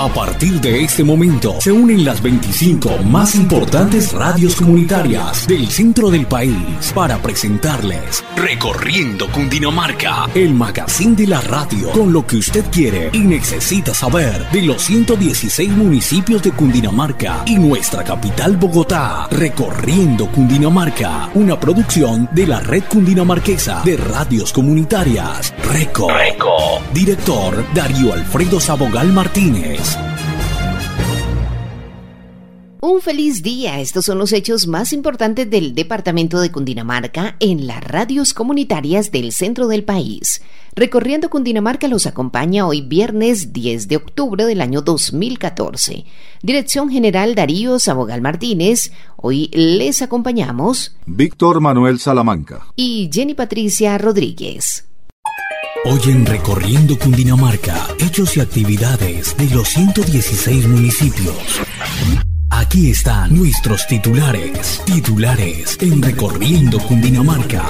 A partir de este momento se unen las 25 más importantes radios comunitarias del centro del país para presentarles Recorriendo Cundinamarca, el magazine de la radio con lo que usted quiere y necesita saber de los 116 municipios de Cundinamarca y nuestra capital Bogotá. Recorriendo Cundinamarca, una producción de la Red Cundinamarquesa de Radios Comunitarias. Reco. Director Darío Alfredo Sabogal Martínez. Un feliz día. Estos son los hechos más importantes del departamento de Cundinamarca en las radios comunitarias del centro del país. Recorriendo Cundinamarca los acompaña hoy viernes 10 de octubre del año 2014. Dirección General Darío Sabogal Martínez. Hoy les acompañamos Víctor Manuel Salamanca y Jenny Patricia Rodríguez. Hoy en Recorriendo Cundinamarca, hechos y actividades de los 116 municipios. Aquí están nuestros titulares en Recorriendo Cundinamarca.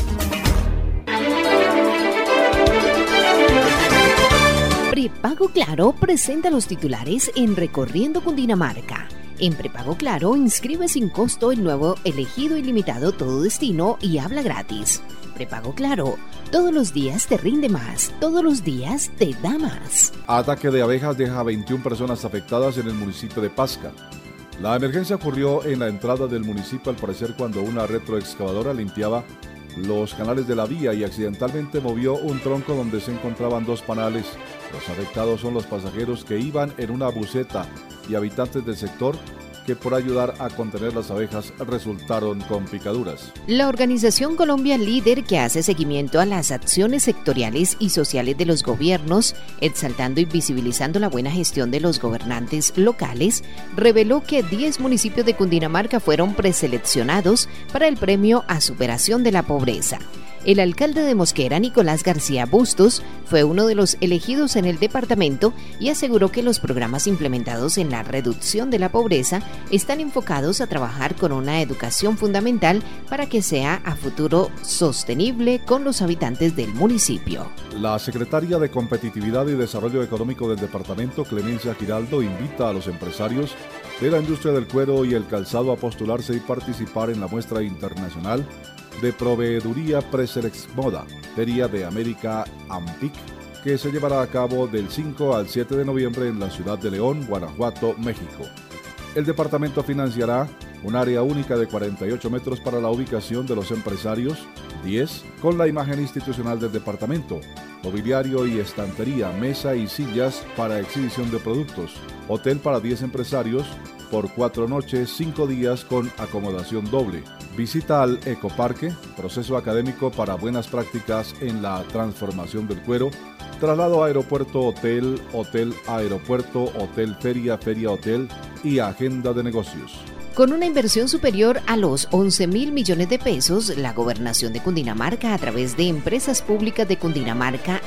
Prepago Claro presenta los titulares en Recorriendo Cundinamarca. En Prepago Claro, inscribe sin costo el nuevo elegido ilimitado todo destino y habla gratis. Prepago Claro, todos los días te rinde más, todos los días te da más. Ataque de abejas deja 21 personas afectadas en el municipio de Pasca. La emergencia ocurrió en la entrada del municipio al parecer cuando una retroexcavadora limpiaba los canales de la vía y accidentalmente movió un tronco donde se encontraban dos panales. Los afectados son los pasajeros que iban en una buseta y habitantes del sector que por ayudar a contener las abejas resultaron con picaduras. La organización Colombia Líder, que hace seguimiento a las acciones sectoriales y sociales de los gobiernos, exaltando y visibilizando la buena gestión de los gobernantes locales, reveló que 10 municipios de Cundinamarca fueron preseleccionados para el premio a superación de la pobreza. El alcalde de Mosquera, Nicolás García Bustos, fue uno de los elegidos en el departamento y aseguró que los programas implementados en la reducción de la pobreza están enfocados a trabajar con una educación fundamental para que sea a futuro sostenible con los habitantes del municipio. La secretaria de Competitividad y Desarrollo Económico del departamento, Clemencia Giraldo, invita a los empresarios de la industria del cuero y el calzado a postularse y participar en la muestra internacional de proveeduría Preselex Moda, Feria de América AMPIC, que se llevará a cabo del 5 al 7 de noviembre en la ciudad de León, Guanajuato, México. El departamento financiará un área única de 48 metros para la ubicación de los empresarios, 10 con la imagen institucional del departamento, mobiliario y estantería, mesa y sillas para exhibición de productos, hotel para 10 empresarios, por 4 noches, 5 días con acomodación doble. Visita al Ecoparque, proceso académico para buenas prácticas en la transformación del cuero, traslado aeropuerto-hotel, hotel-aeropuerto, hotel-feria, feria-hotel y agenda de negocios. Con una inversión superior a los 11.000 millones de pesos, la Gobernación de Cundinamarca, a través de Empresas Públicas de Cundinamarca,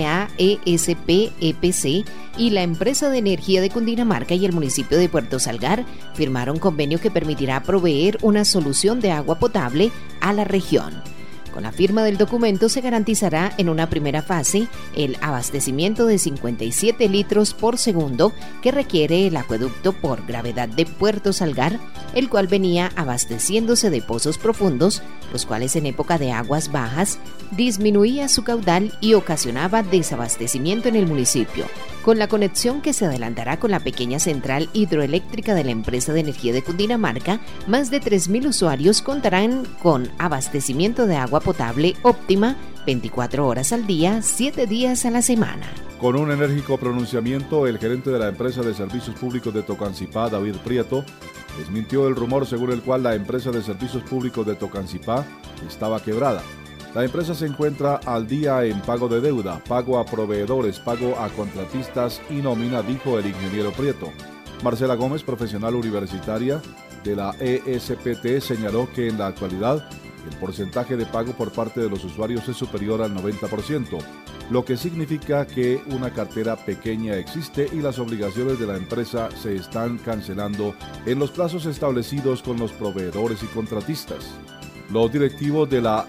SAESP, EPC, y la Empresa de Energía de Cundinamarca y el municipio de Puerto Salgar, firmaron convenio que permitirá proveer una solución de agua potable a la región. Con la firma del documento se garantizará en una primera fase el abastecimiento de 57 litros por segundo que requiere el acueducto por gravedad de Puerto Salgar, el cual venía abasteciéndose de pozos profundos, los cuales en época de aguas bajas disminuía su caudal y ocasionaba desabastecimiento en el municipio. Con la conexión que se adelantará con la pequeña central hidroeléctrica de la Empresa de Energía de Cundinamarca, más de 3.000 usuarios contarán con abastecimiento de agua potable óptima 24 horas al día, 7 días a la semana. Con un enérgico pronunciamiento, el gerente de la Empresa de Servicios Públicos de Tocancipá, David Prieto, desmintió el rumor según el cual la Empresa de Servicios Públicos de Tocancipá estaba quebrada. La empresa se encuentra al día en pago de deuda, pago a proveedores, pago a contratistas y nómina, dijo el ingeniero Prieto. Marcela Gómez, profesional universitaria de la ESPT, señaló que en la actualidad el porcentaje de pago por parte de los usuarios es superior al 90%, lo que significa que una cartera pequeña existe y las obligaciones de la empresa se están cancelando en los plazos establecidos con los proveedores y contratistas. Los directivos de la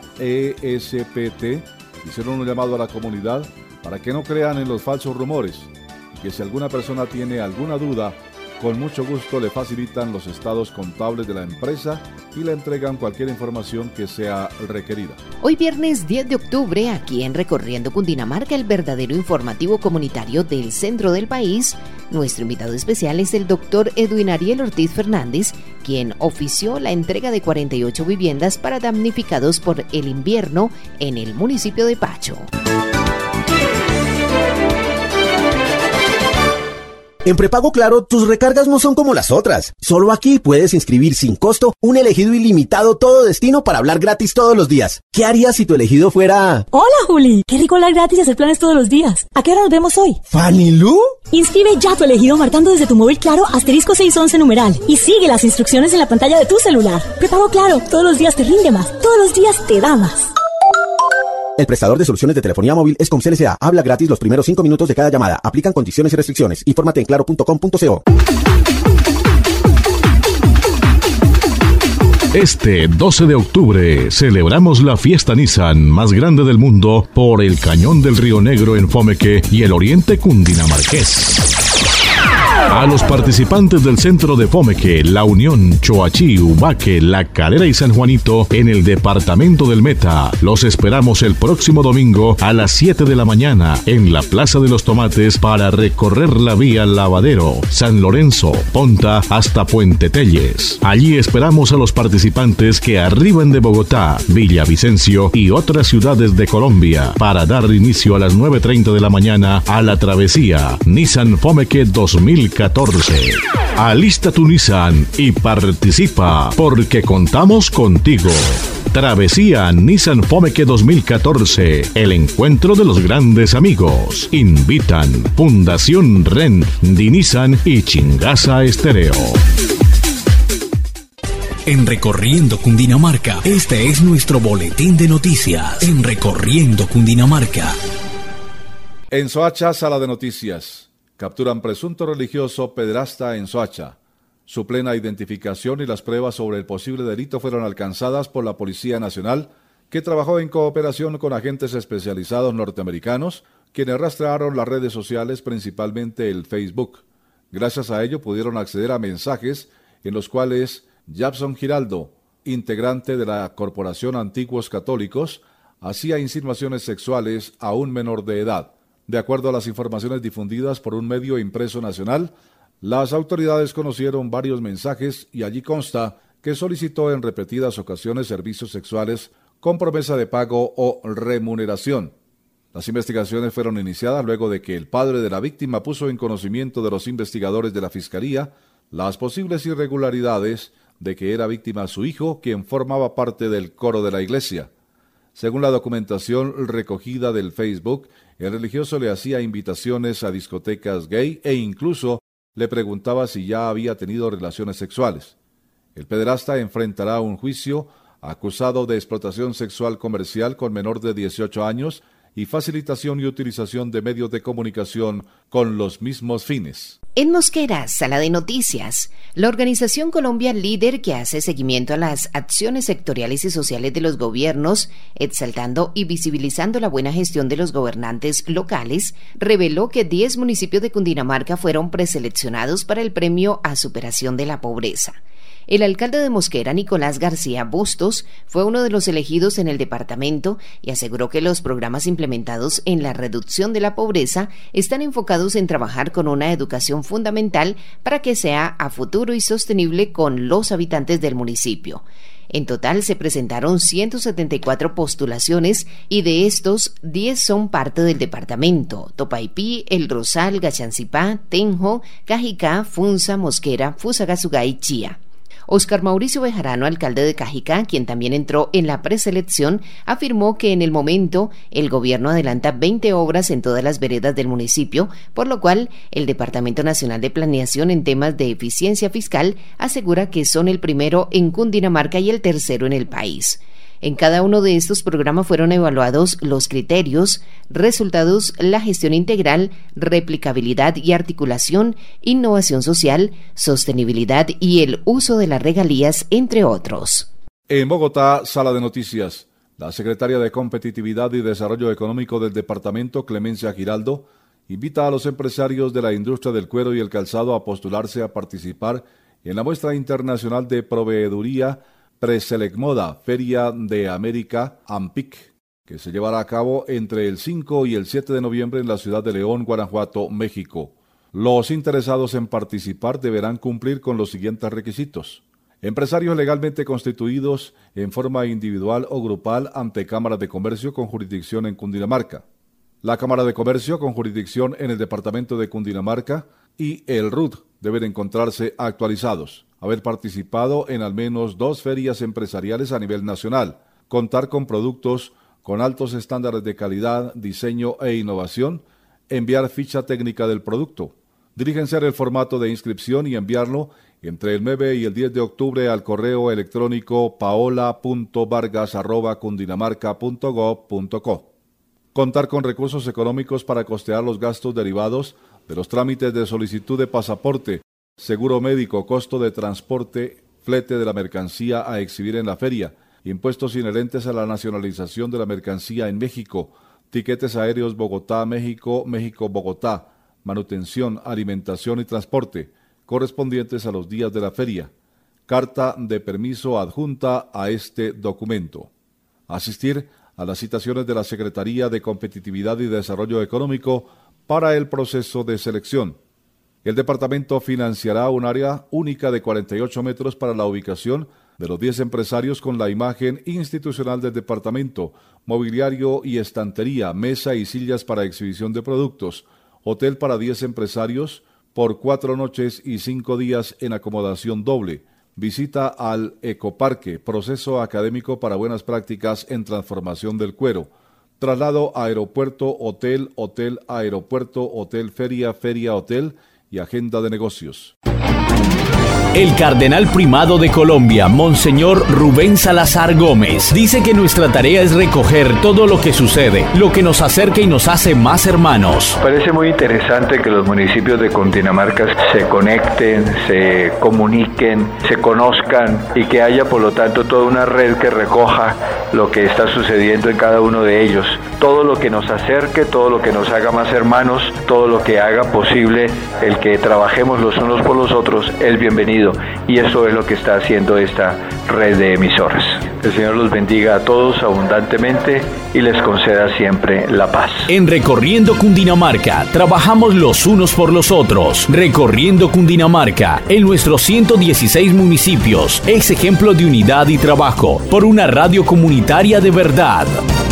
ESPT hicieron un llamado a la comunidad para que no crean en los falsos rumores y que si alguna persona tiene alguna duda, con mucho gusto le facilitan los estados contables de la empresa y le entregan cualquier información que sea requerida. Hoy viernes 10 de octubre, aquí en Recorriendo Cundinamarca, el verdadero informativo comunitario del centro del país, nuestro invitado especial es el doctor Edwin Ariel Ortiz Fernández, quien ofició la entrega de 48 viviendas para damnificados por el invierno en el municipio de Pacho. En Prepago Claro, tus recargas no son como las otras. Solo aquí puedes inscribir sin costo un elegido ilimitado todo destino para hablar gratis todos los días. ¿Qué harías si tu elegido fuera...? Hola, Juli. Qué rico hablar gratis y hacer planes todos los días. ¿A qué hora nos vemos hoy? ¿Fanny Lu? Inscribe ya tu elegido marcando desde tu móvil Claro asterisco 611 numeral y sigue las instrucciones en la pantalla de tu celular. Prepago Claro, todos los días te rinde más, todos los días te da más. El prestador de soluciones de telefonía móvil es Comcel S.A. Habla gratis los primeros 5 minutos de cada llamada. Aplican condiciones y restricciones. Infórmate en claro.com.co. Este 12 de octubre celebramos la fiesta Nissan más grande del mundo por el Cañón del Río Negro en Fomeque y el oriente cundinamarqués. A los participantes del centro de Fomeque, La Unión, Choachí, Ubaque, La Calera y San Juanito en el departamento del Meta, los esperamos el próximo domingo a las 7 de la mañana en la Plaza de los Tomates para recorrer la vía Lavadero, San Lorenzo, Ponta hasta Puente Telles. Allí esperamos a los participantes que arriben de Bogotá, Villavicencio y otras ciudades de Colombia para dar inicio a las 9:30 de la mañana a la travesía Nissan Fomeque 2014. Alista tu Nissan y participa porque contamos contigo. Travesía Nissan Fomeque 2014, el encuentro de los grandes amigos. Invitan Fundación REN, Nissan y Chingaza Estéreo. En Recorriendo Cundinamarca, este es nuestro boletín de noticias. En Recorriendo Cundinamarca. En Soacha, sala de noticias. Capturan presunto religioso pederasta en Soacha. Su plena identificación y las pruebas sobre el posible delito fueron alcanzadas por la Policía Nacional, que trabajó en cooperación con agentes especializados norteamericanos, quienes rastrearon las redes sociales, principalmente el Facebook. Gracias a ello pudieron acceder a mensajes en los cuales Japson Giraldo, integrante de la Corporación Antiguos Católicos, hacía insinuaciones sexuales a un menor de edad. De acuerdo a las informaciones difundidas por un medio impreso nacional, las autoridades conocieron varios mensajes y allí consta que solicitó en repetidas ocasiones servicios sexuales con promesa de pago o remuneración. Las investigaciones fueron iniciadas luego de que el padre de la víctima puso en conocimiento de los investigadores de la Fiscalía las posibles irregularidades de que era víctima su hijo, quien formaba parte del coro de la iglesia. Según la documentación recogida del Facebook, el religioso le hacía invitaciones a discotecas gay e incluso le preguntaba si ya había tenido relaciones sexuales. El pederasta enfrentará un juicio acusado de explotación sexual comercial con menor de 18 años y facilitación y utilización de medios de comunicación con los mismos fines. En Mosquera, sala de noticias, la organización Colombia Líder, que hace seguimiento a las acciones sectoriales y sociales de los gobiernos, exaltando y visibilizando la buena gestión de los gobernantes locales, reveló que 10 municipios de Cundinamarca fueron preseleccionados para el premio a superación de la pobreza. El alcalde de Mosquera, Nicolás García Bustos, fue uno de los elegidos en el departamento y aseguró que los programas implementados en la reducción de la pobreza están enfocados en trabajar con una educación fundamental para que sea a futuro y sostenible con los habitantes del municipio. En total se presentaron 174 postulaciones y de estos 10 son parte del departamento: Topaipí, El Rosal, Gachancipá, Tenjo, Cajicá, Funza, Mosquera, Fusagasugá y Chía. Óscar Mauricio Bejarano, alcalde de Cajicá, quien también entró en la preselección, afirmó que en el momento el gobierno adelanta 20 obras en todas las veredas del municipio, por lo cual el Departamento Nacional de Planeación en temas de eficiencia fiscal asegura que son el primero en Cundinamarca y el tercero en el país. En cada uno de estos programas fueron evaluados los criterios, resultados, la gestión integral, replicabilidad y articulación, innovación social, sostenibilidad y el uso de las regalías, entre otros. En Bogotá, sala de noticias. La secretaria de Competitividad y Desarrollo Económico del departamento, Clemencia Giraldo, invita a los empresarios de la industria del cuero y el calzado a postularse a participar en la muestra internacional de proveeduría Preselecmoda, Feria de América, AMPIC, que se llevará a cabo entre el 5 y el 7 de noviembre en la ciudad de León, Guanajuato, México. Los interesados en participar deberán cumplir con los siguientes requisitos: empresarios legalmente constituidos en forma individual o grupal ante Cámara de Comercio con jurisdicción en Cundinamarca, la Cámara de Comercio con jurisdicción en el departamento de Cundinamarca y el RUD deben encontrarse actualizados, haber participado en al menos 2 ferias empresariales a nivel nacional, contar con productos con altos estándares de calidad, diseño e innovación, enviar ficha técnica del producto, diligenciar el formato de inscripción y enviarlo entre el 9 y el 10 de octubre al correo electrónico paola.vargas@cundinamarca.gov.co. Contar con recursos económicos para costear los gastos derivados de los trámites de solicitud de pasaporte, seguro médico, costo de transporte, flete de la mercancía a exhibir en la feria, impuestos inherentes a la nacionalización de la mercancía en México, tiquetes aéreos Bogotá-México, México-Bogotá, manutención, alimentación y transporte, correspondientes a los días de la feria, carta de permiso adjunta a este documento. Asistir a las citaciones de la Secretaría de Competitividad y Desarrollo Económico para el proceso de selección. El departamento financiará un área única de 48 metros para la ubicación de los 10 empresarios con la imagen institucional del departamento, mobiliario y estantería, mesa y sillas para exhibición de productos, hotel para 10 empresarios por 4 noches y 5 días en acomodación doble, visita al Ecoparque, proceso académico para buenas prácticas en transformación del cuero, traslado a aeropuerto, hotel, hotel, aeropuerto, hotel, feria, feria, hotel y agenda de negocios. El cardenal primado de Colombia, Monseñor Rubén Salazar Gómez, dice que nuestra tarea es recoger todo lo que sucede, lo que nos acerca y nos hace más hermanos. Parece muy interesante que los municipios de Cundinamarca se conecten, se comuniquen, se conozcan y que haya por lo tanto toda una red que recoja lo que está sucediendo en cada uno de ellos. Todo lo que nos acerque, todo lo que nos haga más hermanos, todo lo que haga posible el que trabajemos los unos por los otros es bienvenido. Y eso es lo que está haciendo esta red de emisoras. El Señor los bendiga a todos abundantemente y les conceda siempre la paz. En Recorriendo Cundinamarca, trabajamos los unos por los otros. Recorriendo Cundinamarca, en nuestros 116 municipios, es ejemplo de unidad y trabajo por una radio comunitaria de verdad.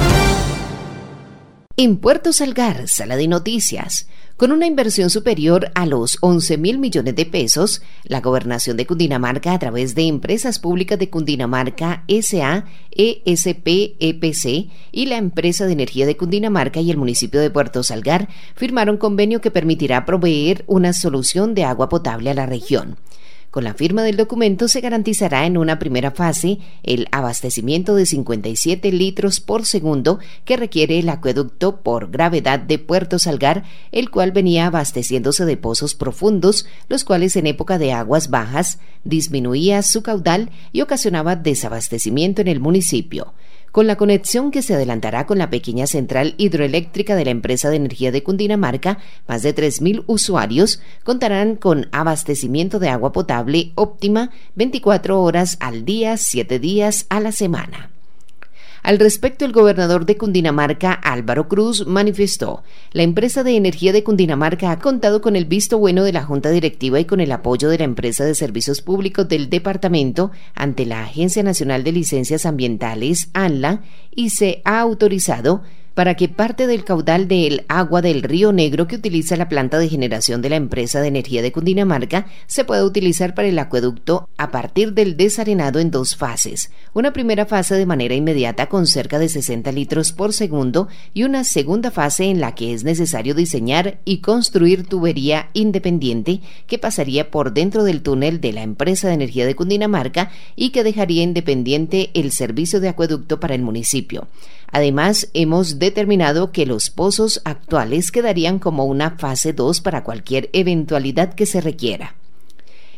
En Puerto Salgar, Sala de Noticias. Con una inversión superior a los 11.000 millones de pesos, la Gobernación de Cundinamarca, a través de Empresas Públicas de Cundinamarca S.A., ESP, EPC y la Empresa de Energía de Cundinamarca y el municipio de Puerto Salgar firmaron convenio que permitirá proveer una solución de agua potable a la región. Con la firma del documento se garantizará en una primera fase el abastecimiento de 57 litros por segundo que requiere el acueducto por gravedad de Puerto Salgar, el cual venía abasteciéndose de pozos profundos, los cuales en época de aguas bajas disminuía su caudal y ocasionaba desabastecimiento en el municipio. Con la conexión que se adelantará con la pequeña central hidroeléctrica de la Empresa de Energía de Cundinamarca, más de 3.000 usuarios contarán con abastecimiento de agua potable óptima 24 horas al día, 7 días a la semana. Al respecto, el gobernador de Cundinamarca, Álvaro Cruz, manifestó: la Empresa de Energía de Cundinamarca ha contado con el visto bueno de la Junta Directiva y con el apoyo de la Empresa de Servicios Públicos del departamento ante la Agencia Nacional de Licencias Ambientales, ANLA, y se ha autorizado para que parte del caudal del agua del Río Negro que utiliza la planta de generación de la Empresa de Energía de Cundinamarca se pueda utilizar para el acueducto a partir del desarenado en 2 fases. Una primera fase de manera inmediata con cerca de 60 litros por segundo y una segunda fase en la que es necesario diseñar y construir tubería independiente que pasaría por dentro del túnel de la Empresa de Energía de Cundinamarca y que dejaría independiente el servicio de acueducto para el municipio. Además, hemos determinado que los pozos actuales quedarían como una fase 2 para cualquier eventualidad que se requiera.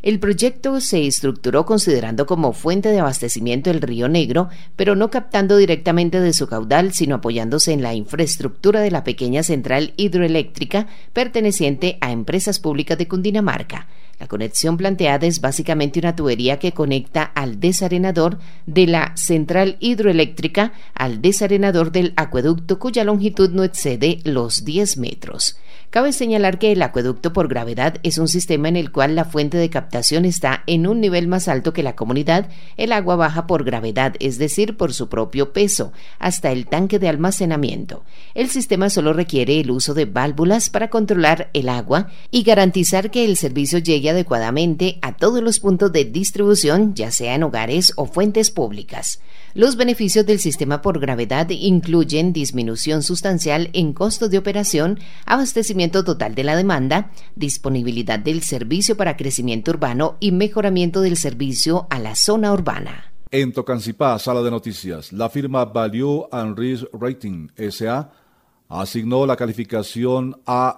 El proyecto se estructuró considerando como fuente de abastecimiento el Río Negro, pero no captando directamente de su caudal, sino apoyándose en la infraestructura de la pequeña central hidroeléctrica perteneciente a Empresas Públicas de Cundinamarca. La conexión planteada es básicamente una tubería que conecta al desarenador de la central hidroeléctrica al desarenador del acueducto, cuya longitud no excede los 10 metros. Cabe señalar que el acueducto por gravedad es un sistema en el cual la fuente de captación está en un nivel más alto que la comunidad. El agua baja por gravedad, es decir, por su propio peso, hasta el tanque de almacenamiento. El sistema solo requiere el uso de válvulas para controlar el agua y garantizar que el servicio llegue adecuadamente a todos los puntos de distribución, ya sea en hogares o fuentes públicas. Los beneficios del sistema por gravedad incluyen disminución sustancial en costos de operación, abastecimiento total de la demanda, disponibilidad del servicio para crecimiento urbano y mejoramiento del servicio a la zona urbana. En Tocancipá, sala de noticias, la firma Value and Risk Rating S.A. asignó la calificación A+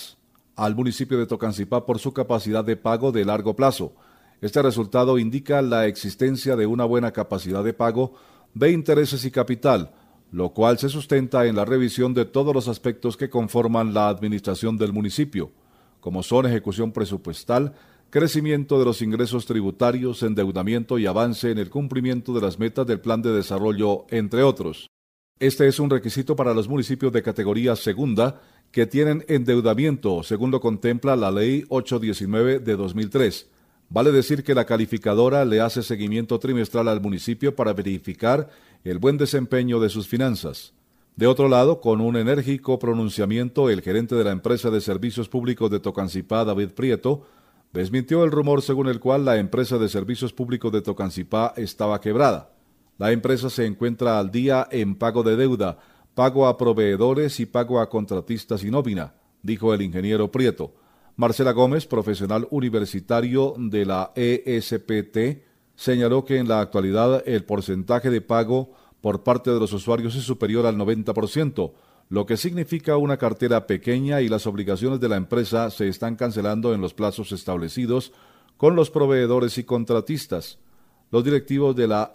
al municipio de Tocancipá por su capacidad de pago de largo plazo. Este resultado indica la existencia de una buena capacidad de pago de intereses y capital, lo cual se sustenta en la revisión de todos los aspectos que conforman la administración del municipio, como son ejecución presupuestal, crecimiento de los ingresos tributarios, endeudamiento y avance en el cumplimiento de las metas del plan de desarrollo, entre otros. Este es un requisito para los municipios de categoría segunda que tienen endeudamiento, según lo contempla la Ley 819 de 2003. Vale decir que la calificadora le hace seguimiento trimestral al municipio para verificar el buen desempeño de sus finanzas. De otro lado, con un enérgico pronunciamiento, el gerente de la empresa de servicios públicos de Tocancipá, David Prieto, desmintió el rumor según el cual la empresa de servicios públicos de Tocancipá estaba quebrada. La empresa se encuentra al día en pago de deuda, pago a proveedores y pago a contratistas y nómina, dijo el ingeniero Prieto. Marcela Gómez, profesional universitario de la ESPT, señaló que en la actualidad el porcentaje de pago por parte de los usuarios es superior al 90%, lo que significa una cartera pequeña y las obligaciones de la empresa se están cancelando en los plazos establecidos con los proveedores y contratistas. Los directivos de la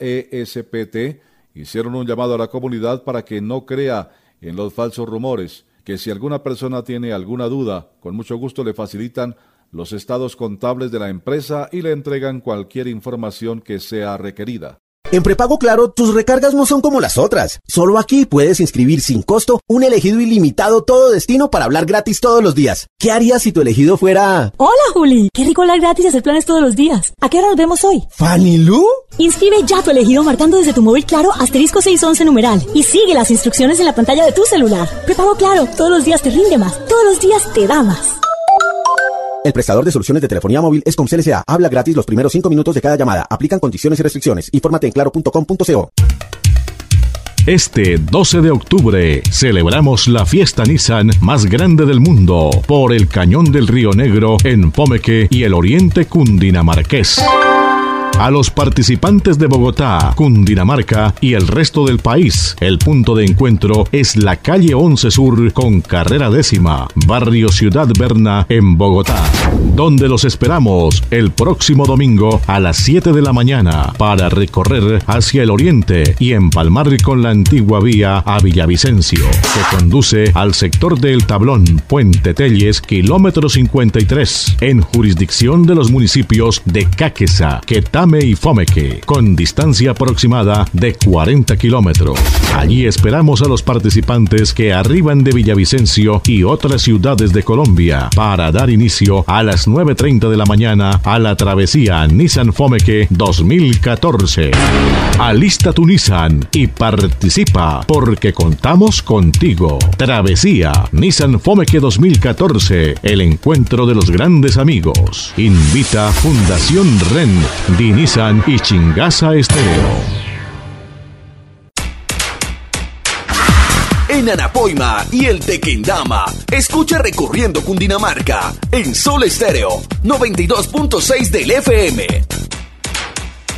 ESPT hicieron un llamado a la comunidad para que no crea en los falsos rumores, que si alguna persona tiene alguna duda, con mucho gusto le facilitan los estados contables de la empresa y le entregan cualquier información que sea requerida. En Prepago Claro, tus recargas no son como las otras. Solo aquí puedes inscribir sin costo un elegido ilimitado todo destino para hablar gratis todos los días. ¿Qué harías si tu elegido fuera...? Hola, Juli. Qué rico hablar gratis y hacer planes todos los días. ¿A qué hora nos vemos hoy? ¿Fanny Lu? Inscribe ya tu elegido marcando desde tu móvil Claro asterisco 611 numeral y sigue las instrucciones en la pantalla de tu celular. Prepago Claro, todos los días te rinde más, todos los días te da más. El prestador de soluciones de telefonía móvil es Comcel S.A. Habla gratis los primeros 5 minutos de cada llamada. Aplican condiciones y restricciones. Infórmate en claro.com.co. Este 12 de octubre celebramos la fiesta Nissan más grande del mundo por el Cañón del Río Negro en Fomeque y el oriente cundinamarqués. A los participantes de Bogotá, Cundinamarca y el resto del país, el punto de encuentro es la calle 11 Sur con carrera 10ª, barrio Ciudad Berna en Bogotá, donde los esperamos el próximo domingo a las 7 de la mañana para recorrer hacia el oriente y empalmar con la antigua vía a Villavicencio, que conduce al sector del Tablón, Puente Telles, kilómetro 53, en jurisdicción de los municipios de Cáqueza, Quetame y Fomeque, con distancia aproximada de 40 kilómetros. Allí esperamos a los participantes que arriban de Villavicencio y otras ciudades de Colombia para dar inicio a las 9:30 de la mañana a la travesía Nissan Fomeque 2014. Alista tu Nissan y participa porque contamos contigo. Travesía Nissan Fomeque 2014, el encuentro de los grandes amigos. Invita Fundación REN, Nissan y Chingaza Estéreo. En Anapoima y el Tequendama, escucha Recorriendo Cundinamarca en Sol Estéreo 92.6 del FM.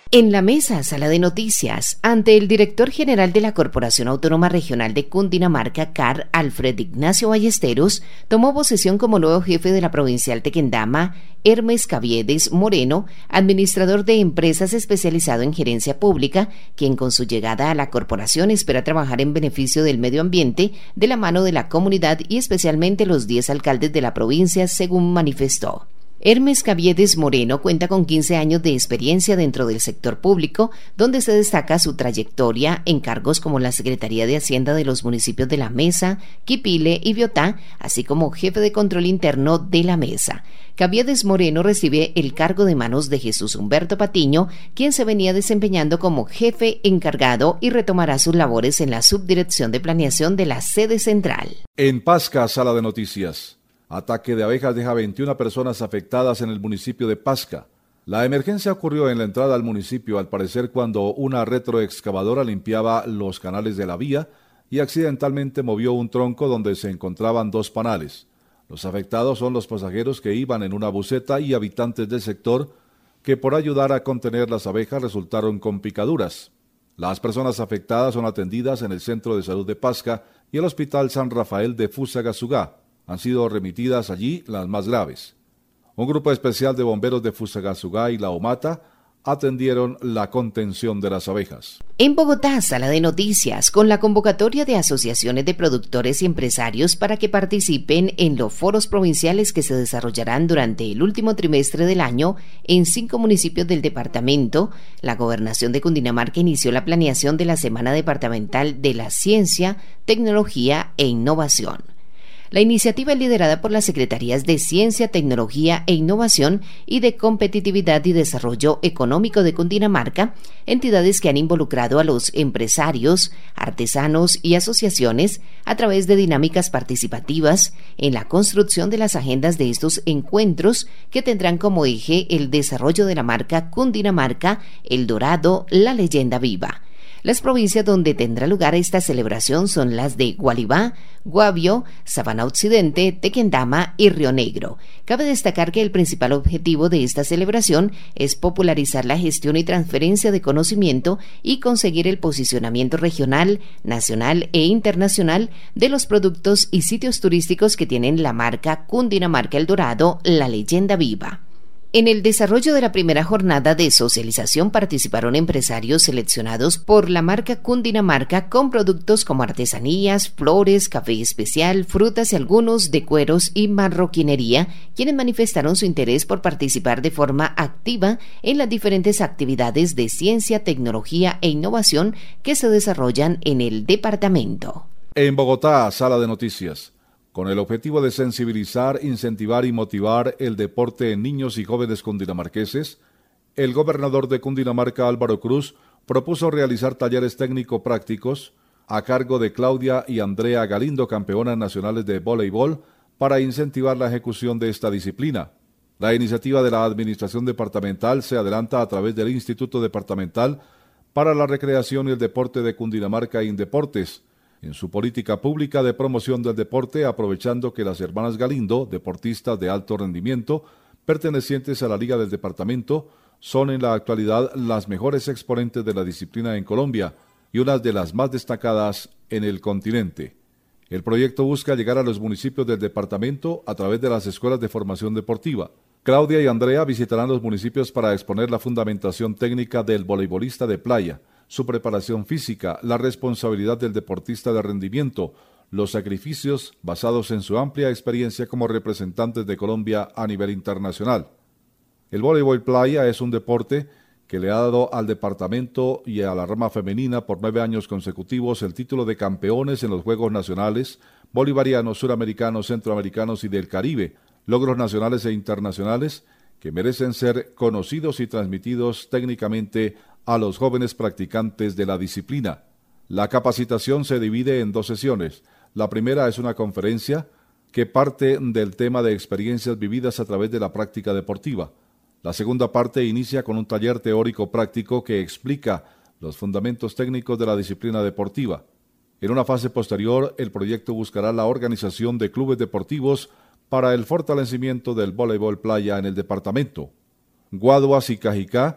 En la mesa, sala de noticias, ante el director general de la Corporación Autónoma Regional de Cundinamarca, CAR, Alfred Ignacio Ballesteros, tomó posesión como nuevo jefe de la provincial Tequendama, Hermes Caviedes Moreno, administrador de empresas especializado en gerencia pública, quien con su llegada a la corporación espera trabajar en beneficio del medio ambiente de la mano de la comunidad y especialmente los 10 alcaldes de la provincia, según manifestó. Hermes Caviedes Moreno cuenta con 15 años de experiencia dentro del sector público, donde se destaca su trayectoria en cargos como la Secretaría de Hacienda de los municipios de La Mesa, Quipile y Biotá, así como jefe de control interno de La Mesa. Caviedes Moreno recibe el cargo de manos de Jesús Humberto Patiño, quien se venía desempeñando como jefe encargado y retomará sus labores en la Subdirección de Planeación de la sede central. En Pasca, sala de noticias. Ataque de abejas deja 21 personas afectadas en el municipio de Pasca. La emergencia ocurrió en la entrada al municipio, al parecer cuando una retroexcavadora limpiaba los canales de la vía y accidentalmente movió un tronco donde se encontraban 2 panales. Los afectados son los pasajeros que iban en una buseta y habitantes del sector que por ayudar a contener las abejas resultaron con picaduras. Las personas afectadas son atendidas en el Centro de Salud de Pasca y el Hospital San Rafael de Fusagasugá. Han sido remitidas allí las más graves. Un grupo especial de bomberos de Fusagasugá y La Omata atendieron la contención de las abejas. En Bogotá, sala de noticias, con la convocatoria de asociaciones de productores y empresarios para que participen en los foros provinciales que se desarrollarán durante el último trimestre del año en 5 municipios del departamento, la Gobernación de Cundinamarca inició la planeación de la Semana Departamental de la Ciencia, Tecnología e Innovación. La iniciativa es liderada por las Secretarías de Ciencia, Tecnología e Innovación y de Competitividad y Desarrollo Económico de Cundinamarca, entidades que han involucrado a los empresarios, artesanos y asociaciones a través de dinámicas participativas en la construcción de las agendas de estos encuentros que tendrán como eje el desarrollo de la marca Cundinamarca, El Dorado, la leyenda viva. Las provincias donde tendrá lugar esta celebración son las de Gualibá, Guavio, Sabana Occidente, Tequendama y Río Negro. Cabe destacar que el principal objetivo de esta celebración es popularizar la gestión y transferencia de conocimiento y conseguir el posicionamiento regional, nacional e internacional de los productos y sitios turísticos que tienen la marca Cundinamarca El Dorado, la leyenda viva. En el desarrollo de la primera jornada de socialización participaron empresarios seleccionados por la marca Cundinamarca con productos como artesanías, flores, café especial, frutas y algunos de cueros y marroquinería, quienes manifestaron su interés por participar de forma activa en las diferentes actividades de ciencia, tecnología e innovación que se desarrollan en el departamento. En Bogotá, sala de noticias. Con el objetivo de sensibilizar, incentivar y motivar el deporte en niños y jóvenes cundinamarqueses, el gobernador de Cundinamarca, Álvaro Cruz, propuso realizar talleres técnico-prácticos a cargo de Claudia y Andrea Galindo, campeonas nacionales de voleibol, para incentivar la ejecución de esta disciplina. La iniciativa de la Administración Departamental se adelanta a través del Instituto Departamental para la Recreación y el Deporte de Cundinamarca, Indeportes, en su política pública de promoción del deporte, aprovechando que las hermanas Galindo, deportistas de alto rendimiento, pertenecientes a la Liga del Departamento, son en la actualidad las mejores exponentes de la disciplina en Colombia y unas de las más destacadas en el continente. El proyecto busca llegar a los municipios del departamento a través de las escuelas de formación deportiva. Claudia y Andrea visitarán los municipios para exponer la fundamentación técnica del voleibolista de playa, su preparación física, la responsabilidad del deportista de rendimiento, los sacrificios basados en su amplia experiencia como representantes de Colombia a nivel internacional. El voleibol playa es un deporte que le ha dado al departamento y a la rama femenina por 9 años consecutivos el título de campeones en los Juegos Nacionales, bolivarianos, suramericanos, centroamericanos y del Caribe, logros nacionales e internacionales que merecen ser conocidos y transmitidos técnicamente a los jóvenes practicantes de la disciplina. La capacitación se divide en 2 sesiones. La primera es una conferencia que parte del tema de experiencias vividas a través de la práctica deportiva. La segunda parte inicia con un taller teórico práctico que explica los fundamentos técnicos de la disciplina deportiva. En una fase posterior, el proyecto buscará la organización de clubes deportivos para el fortalecimiento del voleibol playa en el departamento. Guaduas y Cajicá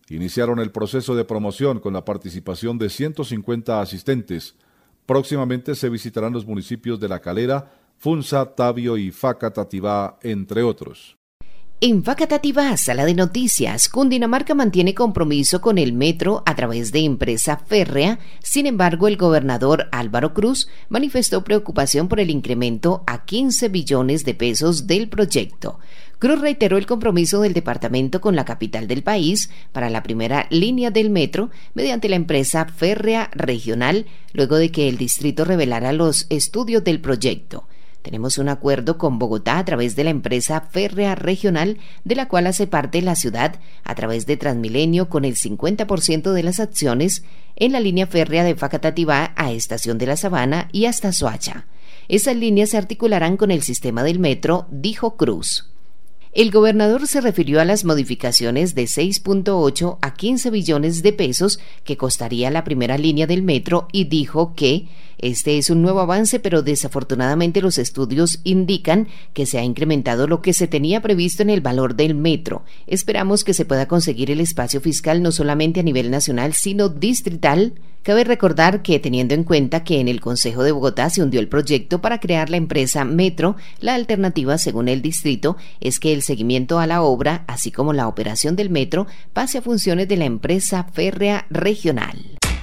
iniciaron el proceso de promoción con la participación de 150 asistentes. Próximamente se visitarán los municipios de La Calera, Funza, Tabio y Facatativá, entre otros. En Facatativá, Sala de Noticias, Cundinamarca mantiene compromiso con el metro a través de empresa férrea. Sin embargo, el gobernador Álvaro Cruz manifestó preocupación por el incremento a 15 billones de pesos del proyecto. Cruz reiteró el compromiso del departamento con la capital del país para la primera línea del metro mediante la empresa férrea regional, luego de que el distrito revelara los estudios del proyecto. Tenemos un acuerdo con Bogotá a través de la empresa férrea regional, de la cual hace parte la ciudad, a través de Transmilenio, con el 50% de las acciones en la línea férrea de Facatativá a Estación de la Sabana y hasta Soacha. Esas líneas se articularán con el sistema del metro, dijo Cruz. El gobernador se refirió a las modificaciones de 6.8 a 15 billones de pesos que costaría la primera línea del metro y dijo que este es un nuevo avance, pero desafortunadamente los estudios indican que se ha incrementado lo que se tenía previsto en el valor del metro. Esperamos que se pueda conseguir el espacio fiscal no solamente a nivel nacional, sino distrital. Cabe recordar que, teniendo en cuenta que en el Consejo de Bogotá se hundió el proyecto para crear la empresa Metro, la alternativa, según el distrito, es que el seguimiento a la obra, así como la operación del metro, pase a funciones de la empresa férrea regional.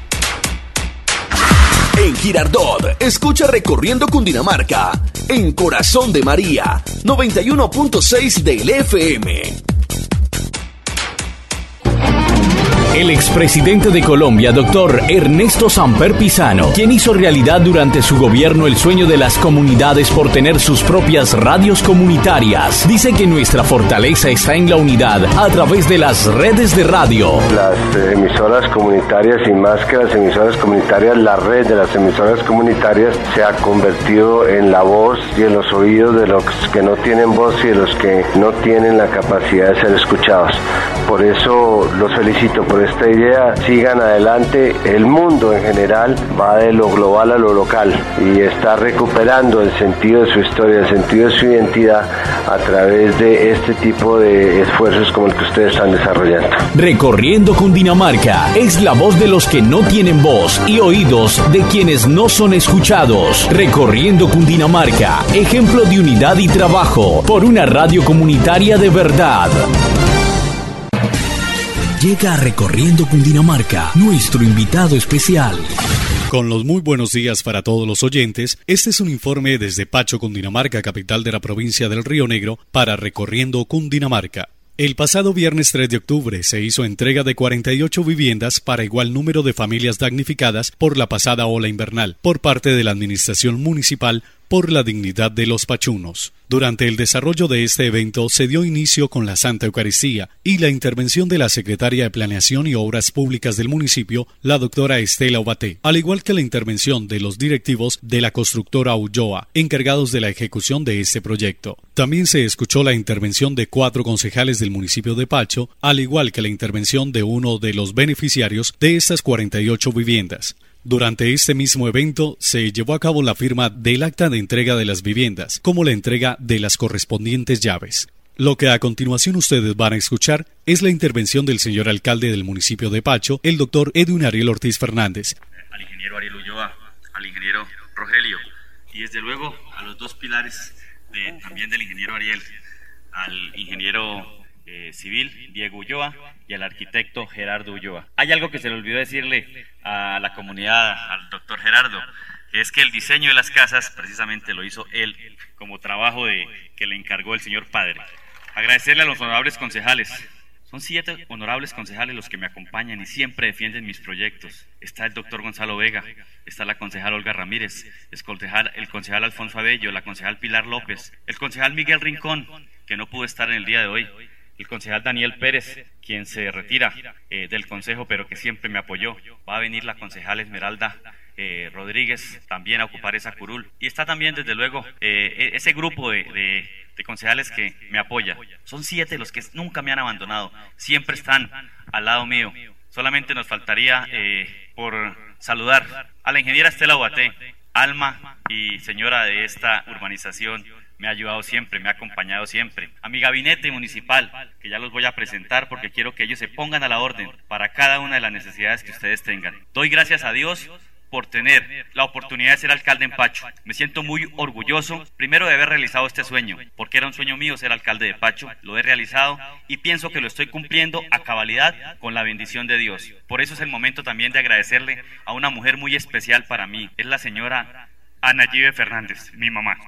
En Girardot, escucha Recorriendo Cundinamarca, en Corazón de María, 91.6 del FM. El expresidente de Colombia, doctor Ernesto Samper Pizano, quien hizo realidad durante su gobierno el sueño de las comunidades por tener sus propias radios comunitarias, dice que nuestra fortaleza está en la unidad a través de las redes de radio. Las emisoras comunitarias y más que las emisoras comunitarias, la red de las emisoras comunitarias se ha convertido en la voz y en los oídos de los que no tienen voz y de los que no tienen la capacidad de ser escuchados. Por eso los felicito por esta idea, sigan adelante. El mundo en general va de lo global a lo local y está recuperando el sentido de su historia, el sentido de su identidad a través de este tipo de esfuerzos como el que ustedes están desarrollando. Recorriendo Cundinamarca es la voz de los que no tienen voz y oídos de quienes no son escuchados. Recorriendo Cundinamarca, ejemplo de unidad y trabajo por una radio comunitaria de verdad. Llega a Recorriendo Cundinamarca, nuestro invitado especial. Con los muy buenos días para todos los oyentes, este es un informe desde Pacho, Cundinamarca, capital de la provincia del Río Negro, para Recorriendo Cundinamarca. El pasado viernes 3 de octubre se hizo entrega de 48 viviendas para igual número de familias damnificadas por la pasada ola invernal, por parte de la Administración Municipal por la dignidad de los pachunos. Durante el desarrollo de este evento se dio inicio con la Santa Eucaristía y la intervención de la secretaria de Planeación y Obras Públicas del municipio, la doctora Estela Obaté, al igual que la intervención de los directivos de la constructora Ulloa, encargados de la ejecución de este proyecto. También se escuchó la intervención de 4 concejales del municipio de Pacho, al igual que la intervención de uno de los beneficiarios de estas 48 viviendas. Durante este mismo evento se llevó a cabo la firma del acta de entrega de las viviendas, como la entrega de las correspondientes llaves. Lo que a continuación ustedes van a escuchar es la intervención del señor alcalde del municipio de Pacho, el doctor Edwin Ariel Ortiz Fernández. Al ingeniero Ariel Ulloa, al ingeniero Rogelio y desde luego a los 2 pilares también del ingeniero Ariel, al ingeniero civil Diego Ulloa y al arquitecto Gerardo Ulloa. Hay algo que se le olvidó decirle a la comunidad, al doctor Gerardo, que es que el diseño de las casas precisamente lo hizo él como trabajo que le encargó el señor padre. Agradecerle a los honorables concejales. Son 7 honorables concejales los que me acompañan y siempre defienden mis proyectos. Está el doctor Gonzalo Vega, está la concejal Olga Ramírez, el concejal Alfonso Abello, la concejal Pilar López, el concejal Miguel Rincón, que no pudo estar en el día de hoy, el concejal Daniel Pérez, quien se retira del consejo pero que siempre me apoyó. Va a venir la concejal Esmeralda Rodríguez también a ocupar esa curul. Y está también desde luego ese grupo de concejales que me apoya. Son 7 los que nunca me han abandonado, siempre están al lado mío. Solamente nos faltaría por saludar a la ingeniera Estela Obaté, alma y señora de esta urbanización me ha ayudado siempre, me ha acompañado siempre. A mi gabinete municipal, que ya los voy a presentar porque quiero que ellos se pongan a la orden para cada una de las necesidades que ustedes tengan. Doy gracias a Dios por tener la oportunidad de ser alcalde en Pacho. Me siento muy orgulloso, primero de haber realizado este sueño, porque era un sueño mío ser alcalde de Pacho. Lo he realizado y pienso que lo estoy cumpliendo a cabalidad con la bendición de Dios. Por eso es el momento también de agradecerle a una mujer muy especial para mí. Es la señora Ana Yive Fernández, mi mamá.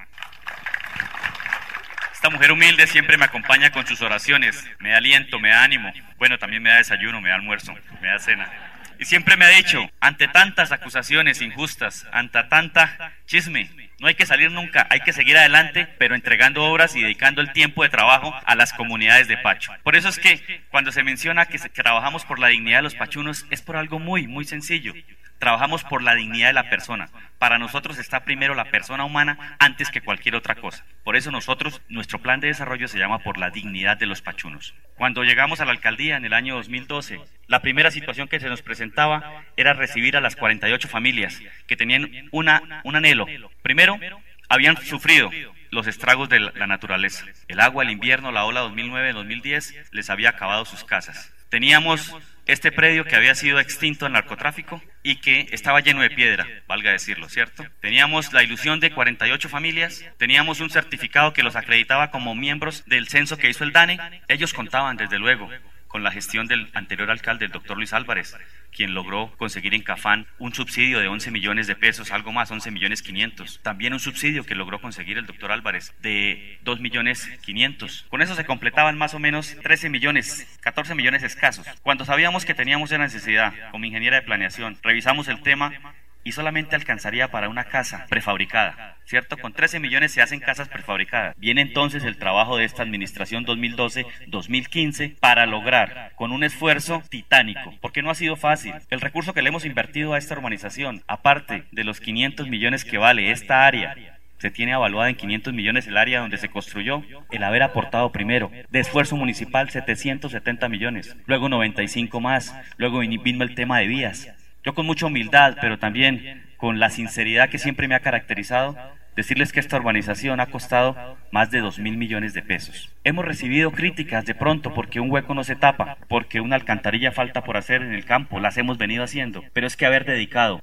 Esta mujer humilde siempre me acompaña con sus oraciones, me da aliento, me da ánimo. Bueno, también me da desayuno, me da almuerzo, me da cena. Y siempre me ha dicho, ante tantas acusaciones injustas, ante tanta chisme, no hay que salir nunca, hay que seguir adelante, pero entregando obras y dedicando el tiempo de trabajo a las comunidades de Pacho. Por eso es que cuando se menciona que trabajamos por la dignidad de los pachunos, es por algo muy, muy sencillo. Trabajamos por la dignidad de la persona. Para nosotros está primero la persona humana antes que cualquier otra cosa. Por eso nuestro plan de desarrollo se llama Por la Dignidad de los Pachunos. Cuando llegamos a la alcaldía en el año 2012, la primera situación que se nos presentaba era recibir a las 48 familias que tenían un anhelo. Primero, habían sufrido los estragos de la naturaleza. El agua, el invierno, la ola 2009-2010 les había acabado sus casas. Teníamos este predio que había sido extinto al narcotráfico y que estaba lleno de piedra, valga decirlo, ¿cierto? Teníamos la ilusión de 48 familias, teníamos un certificado que los acreditaba como miembros del censo que hizo el DANE. Ellos contaban, desde luego, con la gestión del anterior alcalde, el doctor Luis Álvarez, quien logró conseguir en Cafán un subsidio de 11 millones de pesos, algo más, 11 millones 500. También un subsidio que logró conseguir el doctor Álvarez de 2 millones 500. Con eso se completaban más o menos 13 millones, 14 millones escasos. Cuando sabíamos que teníamos una necesidad, como ingeniera de planeación, revisamos el tema y solamente alcanzaría para una casa prefabricada, ¿cierto? Con 13 millones se hacen casas prefabricadas. Viene entonces el trabajo de esta administración 2012-2015 para lograr, con un esfuerzo titánico, porque no ha sido fácil. El recurso que le hemos invertido a esta urbanización, aparte de los 500 millones que vale esta área, se tiene evaluada en 500 millones el área donde se construyó, el haber aportado primero de esfuerzo municipal 770 millones, luego 95 más, luego vino el tema de vías. Yo con mucha humildad, pero también con la sinceridad que siempre me ha caracterizado, decirles que esta urbanización ha costado más de 2.000 millones de pesos. Hemos recibido críticas de pronto porque un hueco no se tapa, porque una alcantarilla falta por hacer en el campo, las hemos venido haciendo, pero es que haber dedicado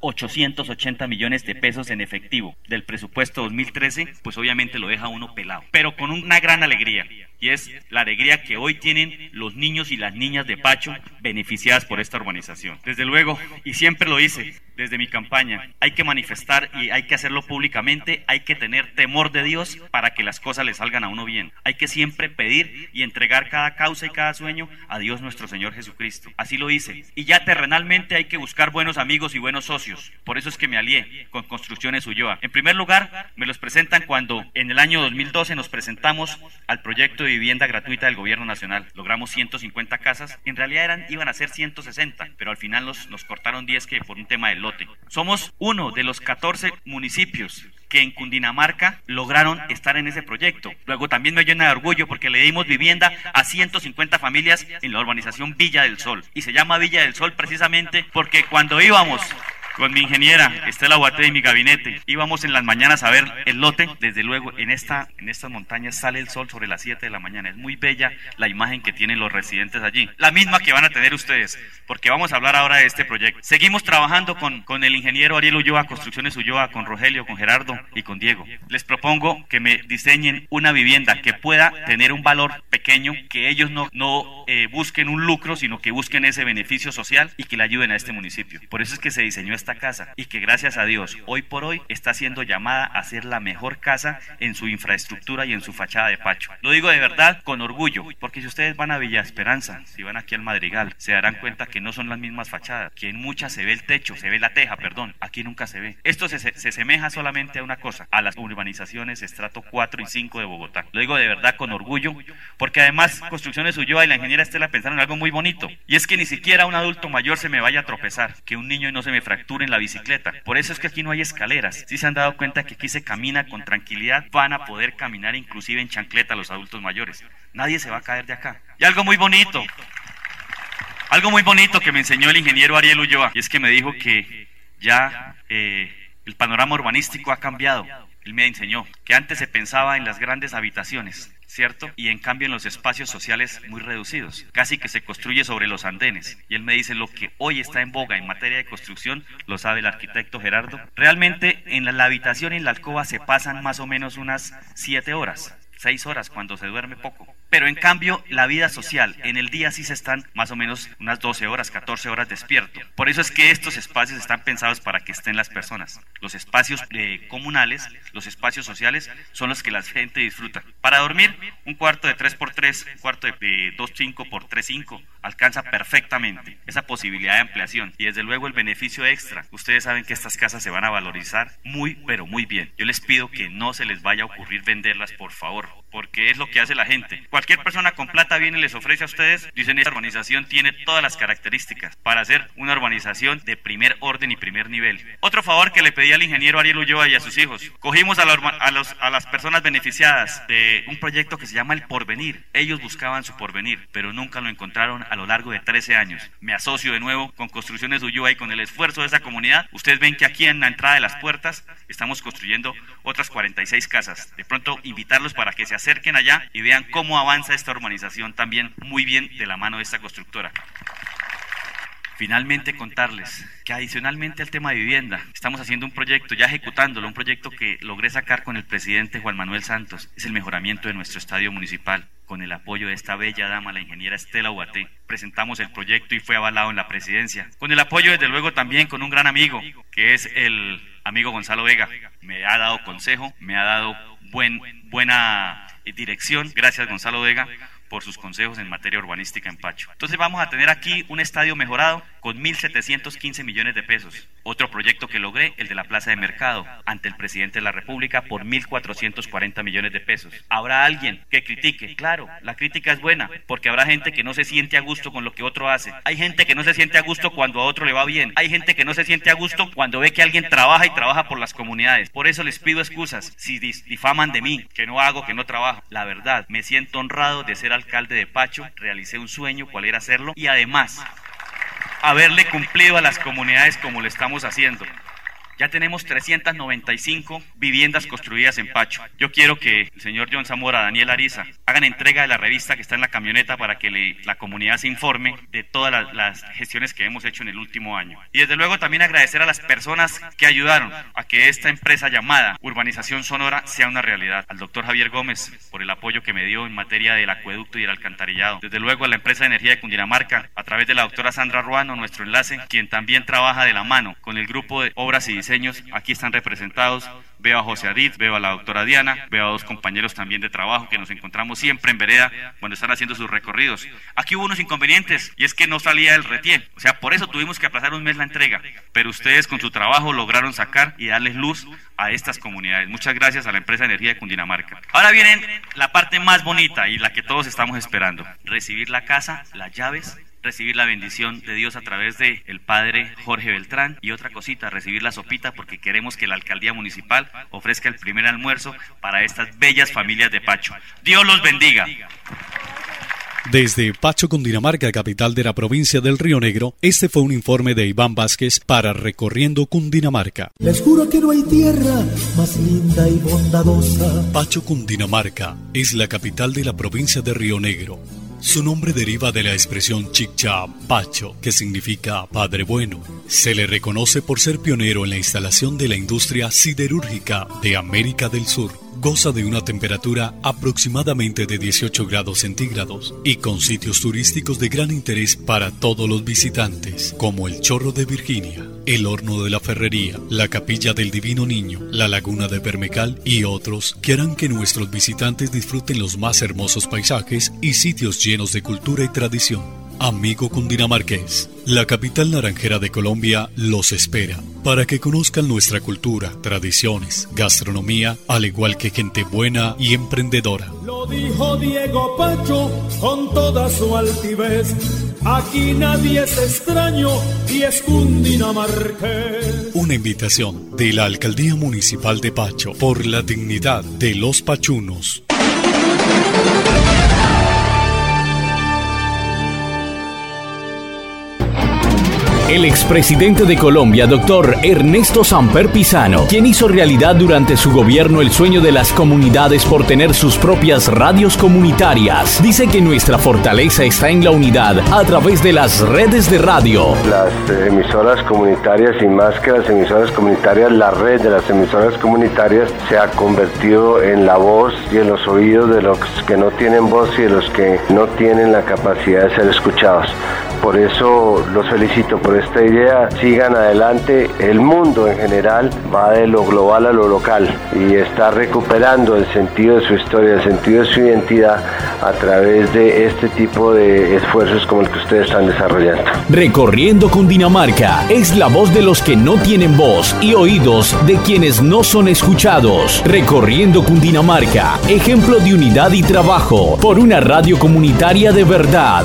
880 millones de pesos en efectivo del presupuesto 2013, pues obviamente lo deja uno pelado, pero con una gran alegría. Y es la alegría que hoy tienen los niños y las niñas de Pacho beneficiadas por esta urbanización. Desde luego, y siempre lo hice desde mi campaña, hay que manifestar y hay que hacerlo públicamente, hay que tener temor de Dios para que las cosas le salgan a uno bien. Hay que siempre pedir y entregar cada causa y cada sueño a Dios nuestro Señor Jesucristo. Así lo hice. Y ya terrenalmente hay que buscar buenos amigos y buenos socios. Por eso es que me alié con Construcciones Ulloa. En primer lugar, me los presentan cuando en el año 2012 nos presentamos al proyecto de vivienda gratuita del gobierno nacional. Logramos 150 casas, en realidad iban a ser 160, pero al final nos cortaron 10 que por un tema del lote. Somos uno de los 14 municipios que en Cundinamarca lograron estar en ese proyecto. Luego también me llena de orgullo porque le dimos vivienda a 150 familias en la urbanización Villa del Sol. Y se llama Villa del Sol precisamente porque cuando íbamos con mi ingeniera Estela Boaté y mi gabinete, íbamos en las mañanas a ver el lote. Desde luego en estas montañas sale el sol sobre las 7 de la mañana. Es muy bella la imagen que tienen los residentes allí, la misma que van a tener ustedes, porque vamos a hablar ahora de este proyecto. Seguimos trabajando con el ingeniero Ariel Ulloa, Construcciones Ulloa, con Rogelio, con Gerardo y con Diego. Les propongo que me diseñen una vivienda que pueda tener un valor pequeño, que ellos no busquen un lucro, sino que busquen ese beneficio social y que le ayuden a este municipio. Por eso es que se diseñó esta casa y que gracias a Dios hoy por hoy está siendo llamada a ser la mejor casa en su infraestructura y en su fachada de Pacho. Lo digo de verdad con orgullo, porque si ustedes van a Villa Esperanza, si van aquí al Madrigal, se darán cuenta que no son las mismas fachadas, que en muchas se ve el techo, se ve la teja, aquí nunca se ve. Esto se semeja solamente a una cosa, a las urbanizaciones estrato 4 y 5 de Bogotá. Lo digo de verdad con orgullo, porque además Construcciones Ulloa y la ingeniera Estela pensaron en algo muy bonito, y es que ni siquiera un adulto mayor se me vaya a tropezar, que un niño no se me fracture en la bicicleta. Por eso es que aquí no hay escaleras. Si se han dado cuenta que aquí se camina con tranquilidad, van a poder caminar inclusive en chancleta los adultos mayores. Nadie se va a caer de acá. Y algo muy bonito que me enseñó el ingeniero Ariel Ulloa, y es que me dijo que ya el panorama urbanístico ha cambiado. Él me enseñó que antes se pensaba en las grandes habitaciones, ¿cierto? Y en cambio en los espacios sociales muy reducidos, casi que se construye sobre los andenes. Y él me dice, lo que hoy está en boga en materia de construcción, lo sabe el arquitecto Gerardo, realmente en la habitación y en la alcoba se pasan más o menos unas 7 horas, 6 horas cuando se duerme poco. Pero en cambio, la vida social, en el día sí se están más o menos unas 12 horas, 14 horas despierto. Por eso es que estos espacios están pensados para que estén las personas. Los espacios comunales, los espacios sociales, son los que la gente disfruta. Para dormir, un cuarto de 3x3, un cuarto de 2.5 por 3.5, alcanza perfectamente esa posibilidad de ampliación. Y desde luego el beneficio extra. Ustedes saben que estas casas se van a valorizar muy, pero muy bien. Yo les pido que no se les vaya a ocurrir venderlas, por favor, porque es lo que hace la gente. Cualquier persona con plata viene y les ofrece a ustedes, dicen, esta urbanización tiene todas las características para hacer una urbanización de primer orden y primer nivel. Otro favor que le pedí al ingeniero Ariel Ulloa y a sus hijos, cogimos a las personas beneficiadas de un proyecto que se llama El Porvenir. Ellos buscaban su porvenir, pero nunca lo encontraron a lo largo de 13 años. Me asocio de nuevo con Construcciones Ulloa y con el esfuerzo de esa comunidad. Ustedes ven que aquí en la entrada de las puertas estamos construyendo otras 46 casas. De pronto invitarlos para que se acerquen allá y vean cómo avanza esta urbanización también muy bien de la mano de esta constructora. Finalmente contarles que adicionalmente al tema de vivienda, estamos haciendo un proyecto, ya ejecutándolo, un proyecto que logré sacar con el presidente Juan Manuel Santos, es el mejoramiento de nuestro estadio municipal. Con el apoyo de esta bella dama, la ingeniera Estela Ubaté, presentamos el proyecto y fue avalado en la presidencia. Con el apoyo, desde luego, también con un gran amigo, que es el amigo Gonzalo Vega. Me ha dado consejo, me ha dado buena dirección. Gracias, Gonzalo Vega, por sus consejos en materia urbanística en Pacho. Entonces vamos a tener aquí un estadio mejorado con 1.715 millones de pesos. Otro proyecto que logré, el de la Plaza de Mercado, ante el presidente de la República por 1.440 millones de pesos. ¿Habrá alguien que critique? Claro, la crítica es buena, porque habrá gente que no se siente a gusto con lo que otro hace. Hay gente que no se siente a gusto cuando a otro le va bien. Hay gente que no se siente a gusto cuando ve que alguien trabaja y trabaja por las comunidades. Por eso les pido excusas si difaman de mí, que no hago, que no trabajo. La verdad, me siento honrado de ser alcalde de Pacho, realicé un sueño, cuál era hacerlo, y además haberle cumplido a las comunidades como lo estamos haciendo. Ya tenemos 395 viviendas construidas en Pacho. Yo quiero que el señor John Zamora, Daniel Ariza, hagan entrega de la revista que está en la camioneta para que la comunidad se informe de todas las gestiones que hemos hecho en el último año. Y desde luego también agradecer a las personas que ayudaron a que esta empresa llamada Urbanización Sonora sea una realidad. Al doctor Javier Gómez por el apoyo que me dio en materia del acueducto y el alcantarillado. Desde luego a la empresa de energía de Cundinamarca, a través de la doctora Sandra Ruano, nuestro enlace, quien también trabaja de la mano con el grupo de obras y diseños. Aquí están representados, veo a José Adid, veo a la doctora Diana, veo a 2 compañeros también de trabajo que nos encontramos siempre en vereda cuando están haciendo sus recorridos. Aquí hubo unos inconvenientes y es que no salía el retier, o sea, por eso tuvimos que aplazar un mes la entrega, pero ustedes con su trabajo lograron sacar y darles luz a estas comunidades. Muchas gracias a la empresa de energía de Cundinamarca. Ahora viene la parte más bonita y la que todos estamos esperando, recibir la casa, las llaves, recibir la bendición de Dios a través de el padre Jorge Beltrán y otra cosita, recibir la sopita porque queremos que la alcaldía municipal ofrezca el primer almuerzo para estas bellas familias de Pacho. Dios los bendiga. Desde Pacho, Cundinamarca, capital de la provincia del Río Negro, este fue un informe de Iván Vázquez para Recorriendo Cundinamarca. Les juro que no hay tierra más linda y bondadosa. Pacho, Cundinamarca, es la capital de la provincia de Río Negro. Su nombre deriva de la expresión chicha Pacho, que significa Padre Bueno. Se le reconoce por ser pionero en la instalación de la industria siderúrgica de América del Sur. Goza de una temperatura aproximadamente de 18 grados centígrados y con sitios turísticos de gran interés para todos los visitantes, como el Chorro de Virginia, el Horno de la Ferrería, la Capilla del Divino Niño, la Laguna de Bermecal y otros que harán que nuestros visitantes disfruten los más hermosos paisajes y sitios llenos de cultura y tradición. Amigo cundinamarqués, la capital naranjera de Colombia los espera para que conozcan nuestra cultura, tradiciones, gastronomía, al igual que gente buena y emprendedora. Lo dijo Diego Pacho con toda su altivez. Aquí nadie es extraño y es cundinamarqués. Una invitación de la Alcaldía Municipal de Pacho por la dignidad de los pachunos. El expresidente de Colombia, doctor Ernesto Samper Pizano, quien hizo realidad durante su gobierno el sueño de las comunidades por tener sus propias radios comunitarias, dice que nuestra fortaleza está en la unidad a través de las redes de radio. Las emisoras comunitarias y más que las emisoras comunitarias, la red de las emisoras comunitarias se ha convertido en la voz y en los oídos de los que no tienen voz y de los que no tienen la capacidad de ser escuchados. Por eso los felicito por esta idea, sigan adelante. El mundo en general va de lo global a lo local y está recuperando el sentido de su historia, el sentido de su identidad a través de este tipo de esfuerzos como el que ustedes están desarrollando. Recorriendo Cundinamarca es la voz de los que no tienen voz y oídos de quienes no son escuchados. Recorriendo Cundinamarca, ejemplo de unidad y trabajo por una radio comunitaria de verdad.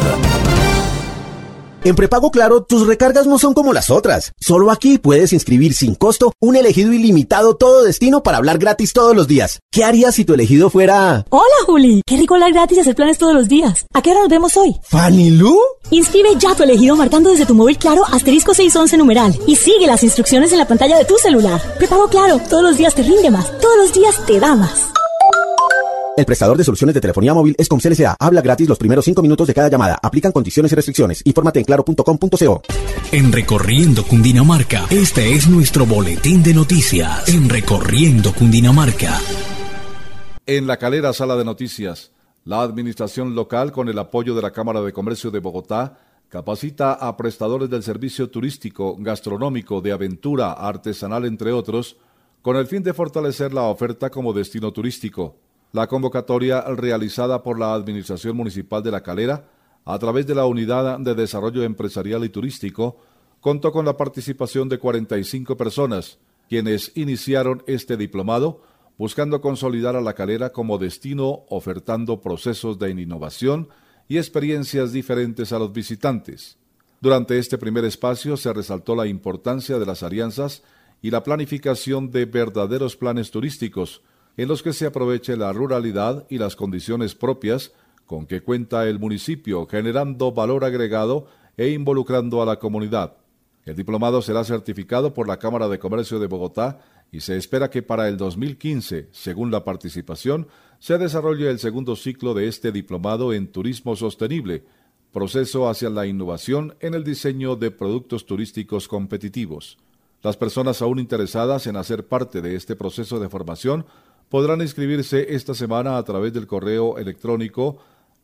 En Prepago Claro, tus recargas no son como las otras. Solo aquí puedes inscribir sin costo un elegido ilimitado todo destino para hablar gratis todos los días. ¿Qué harías si tu elegido fuera...? Hola, Juli. Qué rico hablar gratis y hacer planes todos los días. ¿A qué hora nos vemos hoy? ¿Fanny Lu? Inscribe ya tu elegido marcando desde tu móvil Claro asterisco 611 numeral y sigue las instrucciones en la pantalla de tu celular. Prepago Claro, todos los días te rinde más, todos los días te da más. El prestador de soluciones de telefonía móvil es Comcel S.A. Habla gratis los primeros 5 minutos de cada llamada. Aplican condiciones y restricciones. Infórmate en claro.com.co. En Recorriendo Cundinamarca, este es nuestro boletín de noticias. En Recorriendo Cundinamarca. En La Calera, sala de noticias, la administración local, con el apoyo de la Cámara de Comercio de Bogotá, capacita a prestadores del servicio turístico, gastronómico, de aventura, artesanal, entre otros, con el fin de fortalecer la oferta como destino turístico. La convocatoria realizada por la Administración Municipal de La Calera, a través de la Unidad de Desarrollo Empresarial y Turístico, contó con la participación de 45 personas, quienes iniciaron este diplomado, buscando consolidar a La Calera como destino, ofertando procesos de innovación y experiencias diferentes a los visitantes. Durante este primer espacio se resaltó la importancia de las alianzas y la planificación de verdaderos planes turísticos, en los que se aproveche la ruralidad y las condiciones propias con que cuenta el municipio, generando valor agregado e involucrando a la comunidad. El diplomado será certificado por la Cámara de Comercio de Bogotá y se espera que para el 2015, según la participación, se desarrolle el segundo ciclo de este diplomado en turismo sostenible, proceso hacia la innovación en el diseño de productos turísticos competitivos. Las personas aún interesadas en hacer parte de este proceso de formación podrán inscribirse esta semana a través del correo electrónico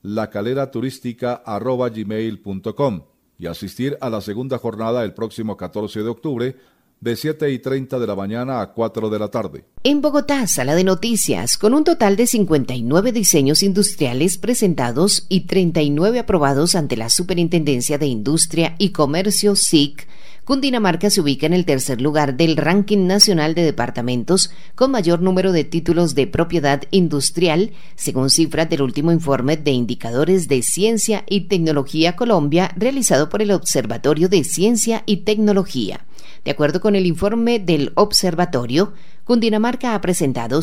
lacaleraturistico@gmail.com y asistir a la segunda jornada el próximo 14 de octubre de 7:30 de la mañana a 4 de la tarde. En Bogotá, sala de noticias, con un total de 59 diseños industriales presentados y 39 aprobados ante la Superintendencia de Industria y Comercio SIC, Cundinamarca se ubica en el tercer lugar del ranking nacional de departamentos con mayor número de títulos de propiedad industrial, según cifras del último informe de indicadores de Ciencia y Tecnología Colombia realizado por el Observatorio de Ciencia y Tecnología. De acuerdo con el informe del observatorio, Cundinamarca ha presentado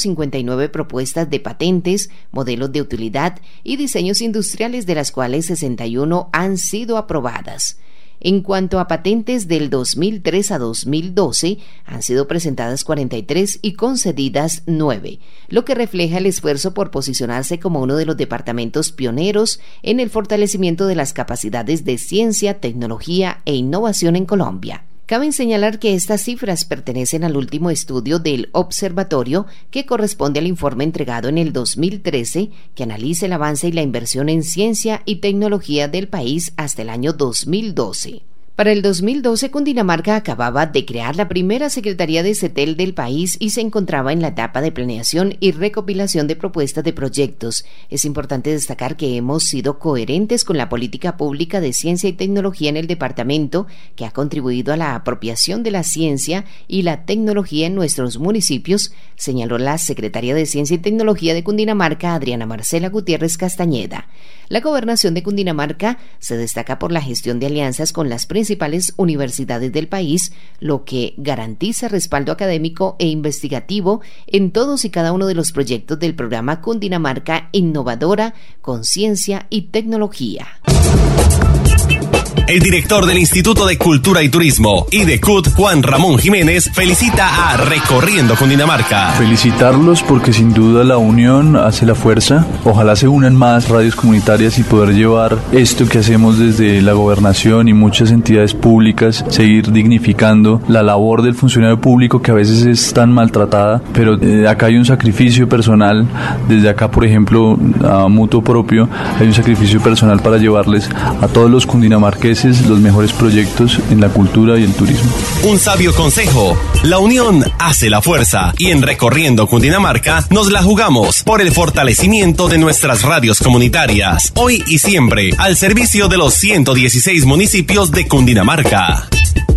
159 propuestas de patentes, modelos de utilidad y diseños industriales, de las cuales 61 han sido aprobadas. En cuanto a patentes, del 2003 a 2012 han sido presentadas 43 y concedidas 9, lo que refleja el esfuerzo por posicionarse como uno de los departamentos pioneros en el fortalecimiento de las capacidades de ciencia, tecnología e innovación en Colombia. Cabe señalar que estas cifras pertenecen al último estudio del observatorio, que corresponde al informe entregado en el 2013, que analiza el avance y la inversión en ciencia y tecnología del país hasta el año 2012. Para el 2012, Cundinamarca acababa de crear la primera Secretaría de CETEL del país y se encontraba en la etapa de planeación y recopilación de propuestas de proyectos. Es importante destacar que hemos sido coherentes con la política pública de ciencia y tecnología en el departamento, que ha contribuido a la apropiación de la ciencia y la tecnología en nuestros municipios, señaló la secretaria de Ciencia y Tecnología de Cundinamarca, Adriana Marcela Gutiérrez Castañeda. La gobernación de Cundinamarca se destaca por la gestión de alianzas con las principales universidades del país, lo que garantiza respaldo académico e investigativo en todos y cada uno de los proyectos del programa Cundinamarca Innovadora con Ciencia y Tecnología. El director del Instituto de Cultura y Turismo, IDECUT, Juan Ramón Jiménez, felicita a Recorriendo Cundinamarca. Felicitarlos porque sin duda la unión hace la fuerza. Ojalá se unan más radios comunitarias y poder llevar esto que hacemos desde la gobernación y muchas entidades públicas, seguir dignificando la labor del funcionario público que a veces es tan maltratada, pero acá hay un sacrificio personal. Desde acá, por ejemplo, a mutuo propio, hay un sacrificio personal para llevarles a todos los cundinamarqueses los mejores proyectos en la cultura y el turismo. Un sabio consejo: la unión hace la fuerza, y en Recorriendo Cundinamarca nos la jugamos por el fortalecimiento de nuestras radios comunitarias, hoy y siempre al servicio de los 116 municipios de Cundinamarca.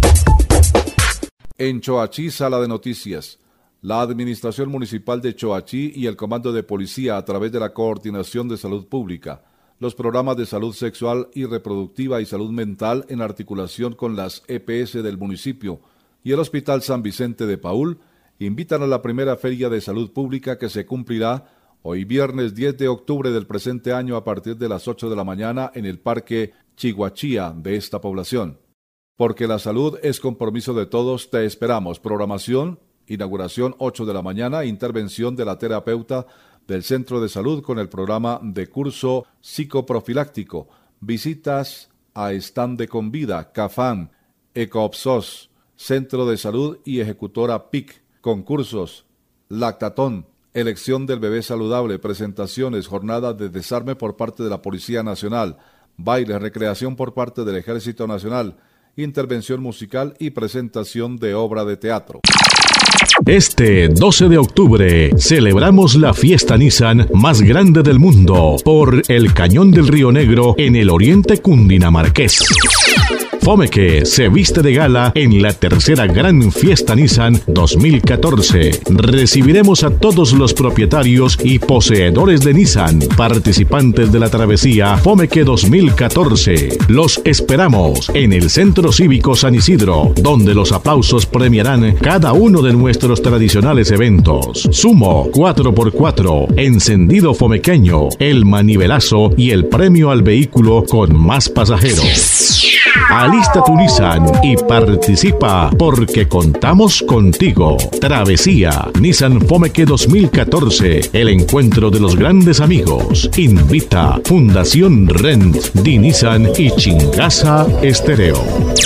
En Choachí, Sala de Noticias. La Administración Municipal de Choachí y el Comando de Policía, a través de la Coordinación de Salud Pública, los programas de salud sexual y reproductiva y salud mental en articulación con las EPS del municipio y el Hospital San Vicente de Paúl, invitan a la primera Feria de Salud Pública que se cumplirá hoy viernes 10 de octubre del presente año a partir de las 8 de la mañana en el Parque Chiguachía de esta población. Porque la salud es compromiso de todos, te esperamos. Programación: inauguración 8 de la mañana, intervención de la terapeuta del Centro de Salud con el programa de curso psicoprofiláctico, visitas a stand de Convida, Cafán, Ecoopsos, Centro de Salud y Ejecutora PIC, concursos, lactatón, elección del bebé saludable, presentaciones, jornadas de desarme por parte de la Policía Nacional, baile, recreación por parte del Ejército Nacional, intervención musical y presentación de obra de teatro. Este 12 de octubre celebramos la fiesta Nissan más grande del mundo por el Cañón del Río Negro en el oriente cundinamarqués. Fomeque se viste de gala en la tercera Gran Fiesta Nissan 2014. Recibiremos a todos los propietarios y poseedores de Nissan, participantes de la travesía Fomeque 2014. Los esperamos en el Centro Cívico San Isidro, donde los aplausos premiarán cada uno de nuestros tradicionales eventos. Sumo 4x4, encendido fomequeño, el manivelazo y el premio al vehículo con más pasajeros. Alista tu Nissan y participa porque contamos contigo. Travesía Nissan Fomeque 2014, el encuentro de los grandes amigos. Invita Fundación Rent, Di Nissan y Chingasa Estéreo.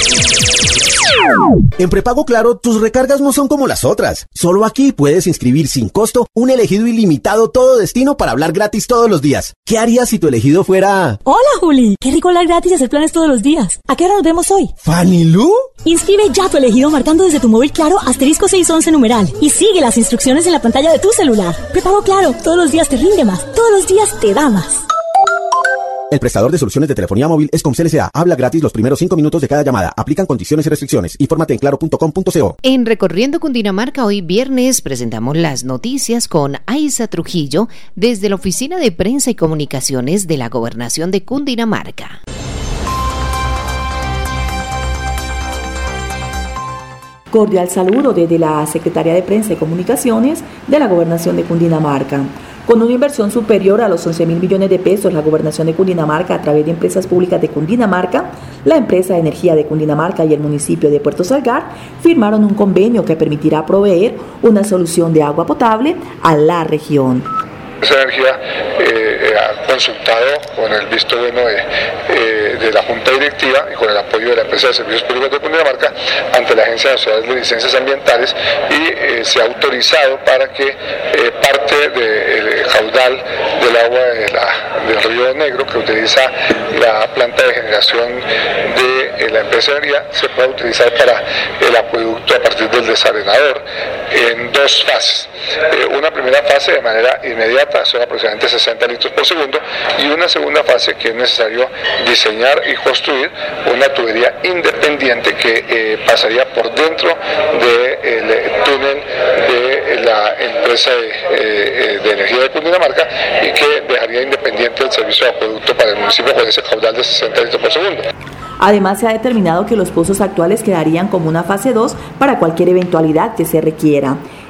En prepago Claro, tus recargas no son como las otras. Solo aquí puedes inscribir sin costo un elegido ilimitado todo destino para hablar gratis todos los días. ¿Qué harías si tu elegido fuera...? Hola, Juli. Qué rico hablar gratis y hacer planes todos los días. ¿A qué hora nos vemos hoy? ¿Fanny Lu? Inscribe ya tu elegido marcando desde tu móvil Claro asterisco 611 numeral y sigue las instrucciones en la pantalla de tu celular. Prepago Claro, todos los días te rinde más, todos los días te da más. El prestador de soluciones de telefonía móvil es Comcel S.A. Habla gratis los primeros 5 minutos de cada llamada. Aplican condiciones y restricciones. Infórmate en claro.com.co. En Recorriendo Cundinamarca, hoy viernes, presentamos las noticias con Aiza Trujillo desde la Oficina de Prensa y Comunicaciones de la Gobernación de Cundinamarca. Cordial saludo desde la Secretaría de Prensa y Comunicaciones de la Gobernación de Cundinamarca. Con una inversión superior a los 11.000 millones de pesos, la Gobernación de Cundinamarca, a través de Empresas Públicas de Cundinamarca, la Empresa de Energía de Cundinamarca y el municipio de Puerto Salgar, firmaron un convenio que permitirá proveer una solución de agua potable a la región. Esa energía ha consultado con el visto bueno de la Junta Directiva y con el apoyo de la Empresa de Servicios Públicos de Cundinamarca ante la Agencia Nacional de Licencias Ambientales y se ha autorizado para que parte del caudal del agua del Río Negro que utiliza la planta de generación de la empresa de energía se pueda utilizar para el acueducto a partir del desarenador en dos fases. Una primera fase de manera inmediata, son aproximadamente 60 litros por segundo, y una segunda fase que es necesario diseñar y construir una tubería independiente que pasaría por dentro del túnel de la empresa de energía de Cundinamarca y que dejaría independiente el servicio de acueducto para el municipio con ese caudal de 60 litros por segundo. Además, se ha determinado que los pozos actuales quedarían como una fase 2 para cualquier eventualidad que se requiera.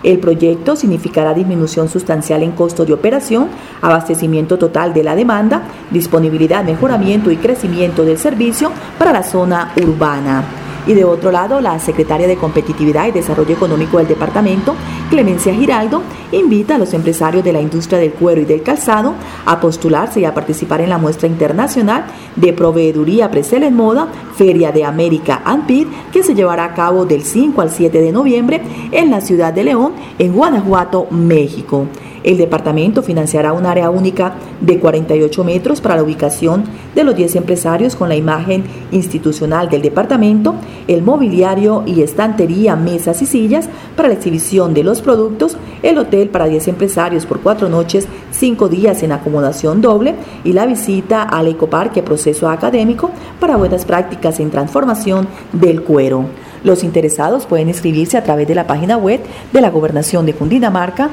El proyecto significará disminución sustancial en costo de operación, abastecimiento total de la demanda, disponibilidad, mejoramiento y crecimiento del servicio para la zona urbana. Y de otro lado, la secretaria de Competitividad y Desarrollo Económico del departamento, Clemencia Giraldo, invita a los empresarios de la industria del cuero y del calzado a postularse y a participar en la muestra internacional de proveeduría Presel en Moda, Feria de América ANPID, que se llevará a cabo del 5 al 7 de noviembre en la ciudad de León, en Guanajuato, México. El departamento financiará un área única de 48 metros para la ubicación de los 10 empresarios con la imagen institucional del departamento, el mobiliario y estantería, mesas y sillas para la exhibición de los productos, el hotel para 10 empresarios por 4 noches, 5 días en acomodación doble y la visita al ecoparque Proceso Académico para buenas prácticas en transformación del cuero. Los interesados pueden inscribirse a través de la página web de la Gobernación de Cundinamarca,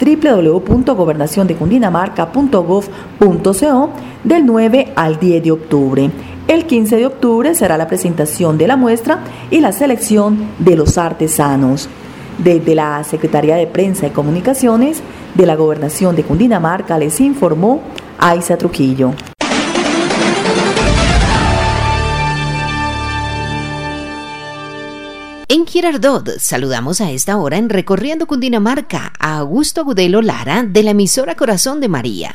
www.gobernaciondecundinamarca.gov.co, del 9 al 10 de octubre. El 15 de octubre será la presentación de la muestra y la selección de los artesanos. Desde la Secretaría de Prensa y Comunicaciones de la Gobernación de Cundinamarca les informó Aiza Trujillo. En Girardot saludamos a esta hora en Recorriendo Cundinamarca a Augusto Agudelo Lara de la emisora Corazón de María.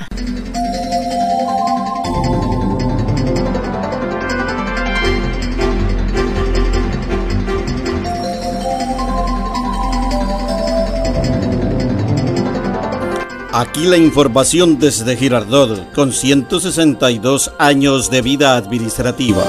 Aquí la información desde Girardot, con 162 años de vida administrativa.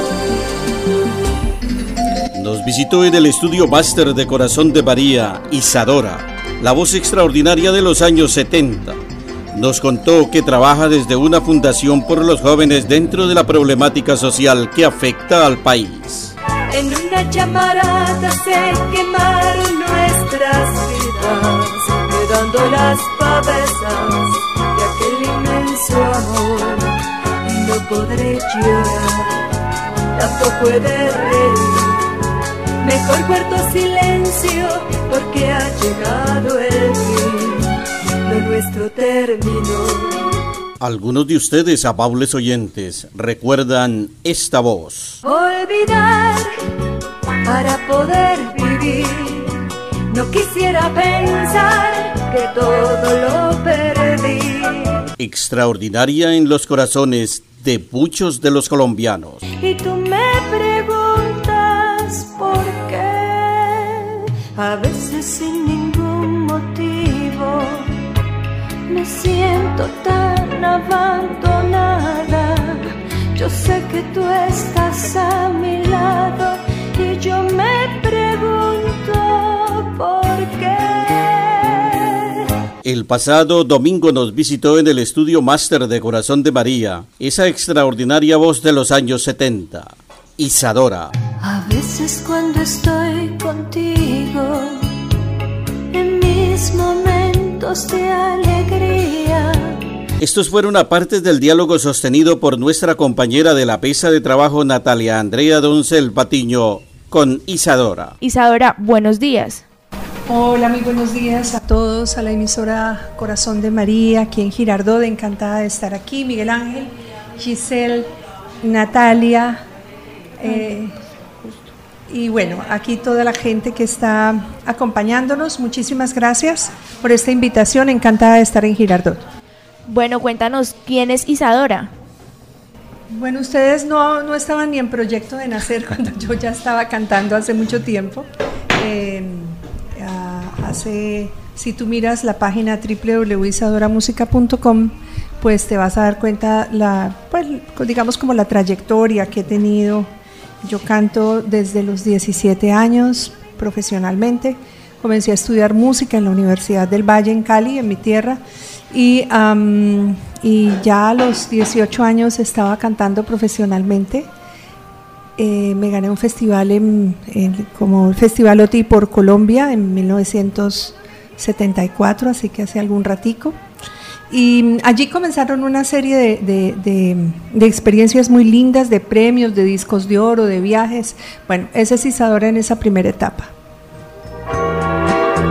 Nos visitó en el estudio máster de Corazón de María, Isadora, la voz extraordinaria de los años 70. Nos contó que trabaja desde una fundación por los jóvenes dentro de la problemática social que afecta al país. En una llamarada se quemaron nuestras vidas, quedando las pavesas de aquel inmenso amor. Y no podré llorar, tampoco he de reír. Mejor guardo silencio porque ha llegado el fin, lo nuestro terminó. Algunos de ustedes, amables oyentes, recuerdan esta voz. Olvidar para poder vivir, no quisiera pensar que todo lo perdí. Extraordinaria en los corazones de muchos de los colombianos. Y tú me preguntas por qué, a veces sin ningún motivo me siento tan abandonada. Yo sé que tú estás a mi lado y yo me pregunto por qué. El pasado domingo nos visitó en el estudio máster de Corazón de María esa extraordinaria voz de los años 70, Isadora. A veces cuando estoy contigo, en mis momentos de alegría. Estos fueron a parte del diálogo sostenido por nuestra compañera de la Pesa de Trabajo, Natalia Andrea Doncel Patiño, con Isadora. Isadora, buenos días. Hola, muy buenos días a todos, a la emisora Corazón de María, aquí en Girardot, encantada de estar aquí. Miguel Ángel, Giselle, Natalia, y bueno, aquí toda la gente que está acompañándonos, muchísimas gracias por esta invitación, encantada de estar en Girardot. Bueno, cuéntanos, ¿quién es Isadora? Bueno, ustedes no estaban ni en proyecto de nacer cuando yo ya estaba cantando hace mucho tiempo. Si tú miras la página www.isadoramusica.com, pues te vas a dar cuenta digamos como la trayectoria que he tenido. Yo canto desde los 17 años profesionalmente. Comencé a estudiar música en la Universidad del Valle en Cali, en mi tierra, y ya a los 18 años estaba cantando profesionalmente. Me gané un festival como el Festival OTI por Colombia en 1974, así que hace algún ratico. Y allí comenzaron una serie de experiencias muy lindas, de premios, de discos de oro, de viajes. Bueno, esa es Isadora en esa primera etapa.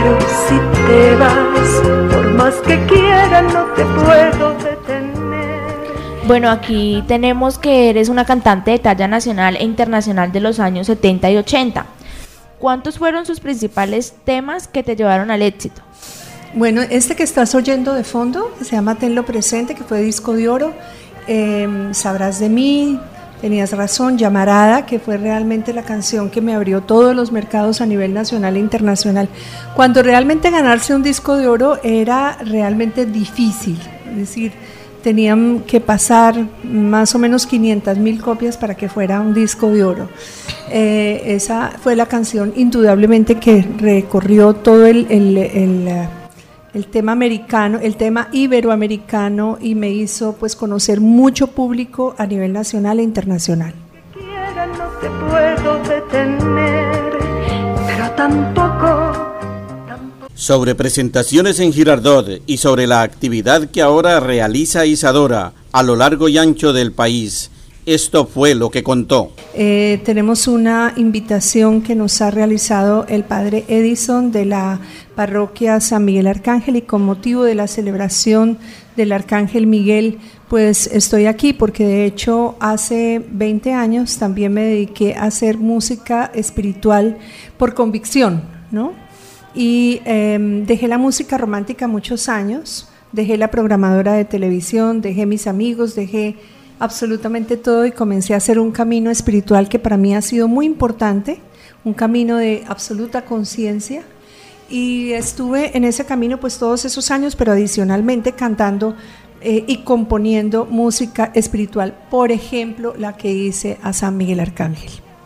Pero si te vas, por más que quiera no te puedo detener. Bueno, aquí tenemos que eres una cantante de talla nacional e internacional de los años 70 y 80. ¿Cuántos fueron sus principales temas que te llevaron al éxito? Bueno, este que estás oyendo de fondo, que se llama Tenlo Presente, que fue disco de oro, Sabrás de mí, Tenías razón, Llamarada, que fue realmente la canción que me abrió todos los mercados a nivel nacional e internacional. Cuando realmente ganarse un disco de oro era realmente difícil, es decir, tenían que pasar más o menos 500,000 copias para que fuera un disco de oro. Esa fue la canción indudablemente que recorrió todo el tema americano, el tema iberoamericano, y me hizo pues conocer mucho público a nivel nacional e internacional. No te puedo detener, pero tampoco. Sobre presentaciones en Girardot y sobre la actividad que ahora realiza Isadora a lo largo y ancho del país, esto fue lo que contó. Tenemos una invitación que nos ha realizado el padre Edison de la parroquia San Miguel Arcángel, y con motivo de la celebración del Arcángel Miguel, pues estoy aquí porque de hecho hace 20 años también me dediqué a hacer música espiritual por convicción, ¿no? Y dejé la música romántica muchos años, dejé la programadora de televisión, dejé mis amigos, dejé absolutamente todo y comencé a hacer un camino espiritual que para mí ha sido muy importante, un camino de absoluta conciencia, y estuve en ese camino pues todos esos años, pero adicionalmente cantando y componiendo música espiritual, por ejemplo la que hice a San Miguel Arcángel.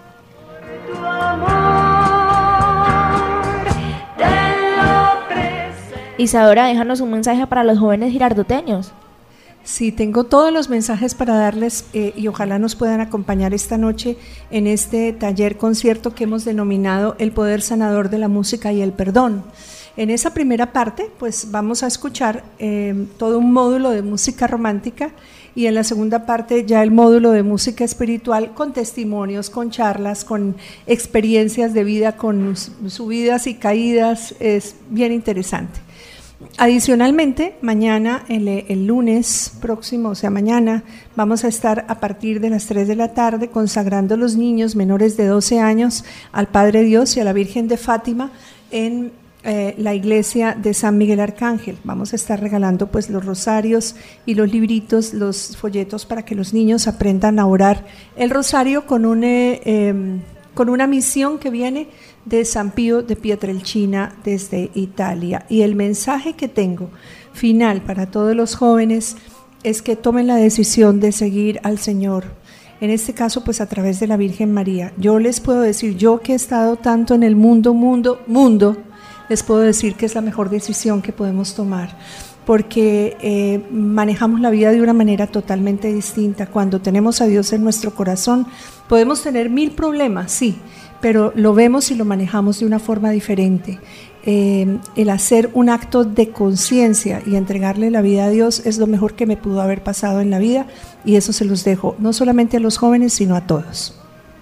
Isadora, déjanos un mensaje para los jóvenes girardoteños. Sí, tengo todos los mensajes para darles y ojalá nos puedan acompañar esta noche en este taller concierto que hemos denominado El Poder Sanador de la Música y el Perdón. En esa primera parte pues vamos a escuchar todo un módulo de música romántica, y en la segunda parte ya el módulo de música espiritual con testimonios, con charlas, con experiencias de vida, con subidas y caídas. Es bien interesante. Adicionalmente, mañana, el lunes próximo, o sea mañana, vamos a estar a partir de las 3 de la tarde consagrando a los niños menores de 12 años al Padre Dios y a la Virgen de Fátima en la iglesia de San Miguel Arcángel. Vamos a estar regalando pues los rosarios y los libritos, los folletos para que los niños aprendan a orar el rosario con una misión que viene de San Pío de Pietrelcina desde Italia. Y el mensaje que tengo final para todos los jóvenes es que tomen la decisión de seguir al Señor, en este caso pues a través de la Virgen María. Yo les puedo decir, yo que he estado tanto en el mundo, les puedo decir que es la mejor decisión que podemos tomar, porque manejamos la vida de una manera totalmente distinta. Cuando tenemos a Dios en nuestro corazón, podemos tener 1000 problemas, sí, pero lo vemos y lo manejamos de una forma diferente. El hacer un acto de conciencia y entregarle la vida a Dios es lo mejor que me pudo haber pasado en la vida, y eso se los dejo no solamente a los jóvenes, sino a todos.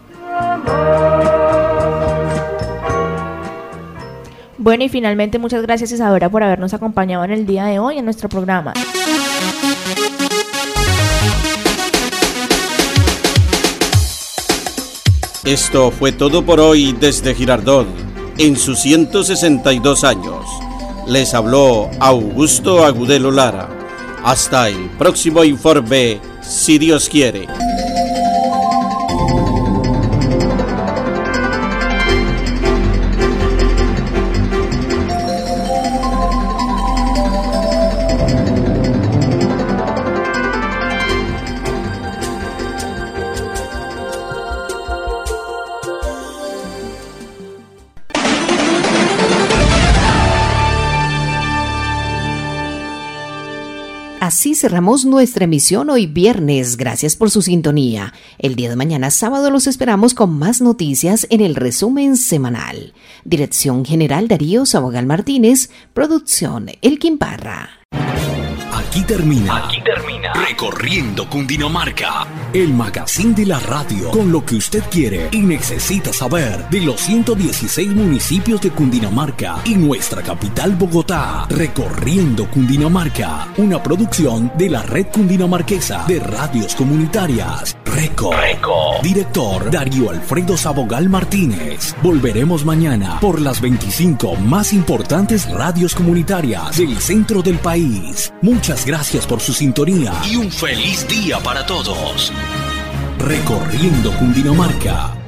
Bueno, y finalmente muchas gracias, Isadora, por habernos acompañado en el día de hoy en nuestro programa. Esto fue todo por hoy desde Girardot, en sus 162 años. Les habló Augusto Agudelo Lara. Hasta el próximo informe, si Dios quiere. Así cerramos nuestra emisión hoy viernes. Gracias por su sintonía. El día de mañana, sábado, los esperamos con más noticias en el resumen semanal. Dirección General Darío Sabogal Martínez. Producción Elkin Parra. Aquí termina Recorriendo Cundinamarca, el magazine de la radio con lo que usted quiere y necesita saber de los 116 municipios de Cundinamarca y nuestra capital Bogotá. Recorriendo Cundinamarca, una producción de la Red Cundinamarquesa de Radios Comunitarias. Reco. Director Darío Alfredo Sabogal Martínez. Volveremos mañana por las 25 más importantes radios comunitarias del centro del país. Muchas gracias por su sintonía y un feliz día para todos. Recorriendo Cundinamarca.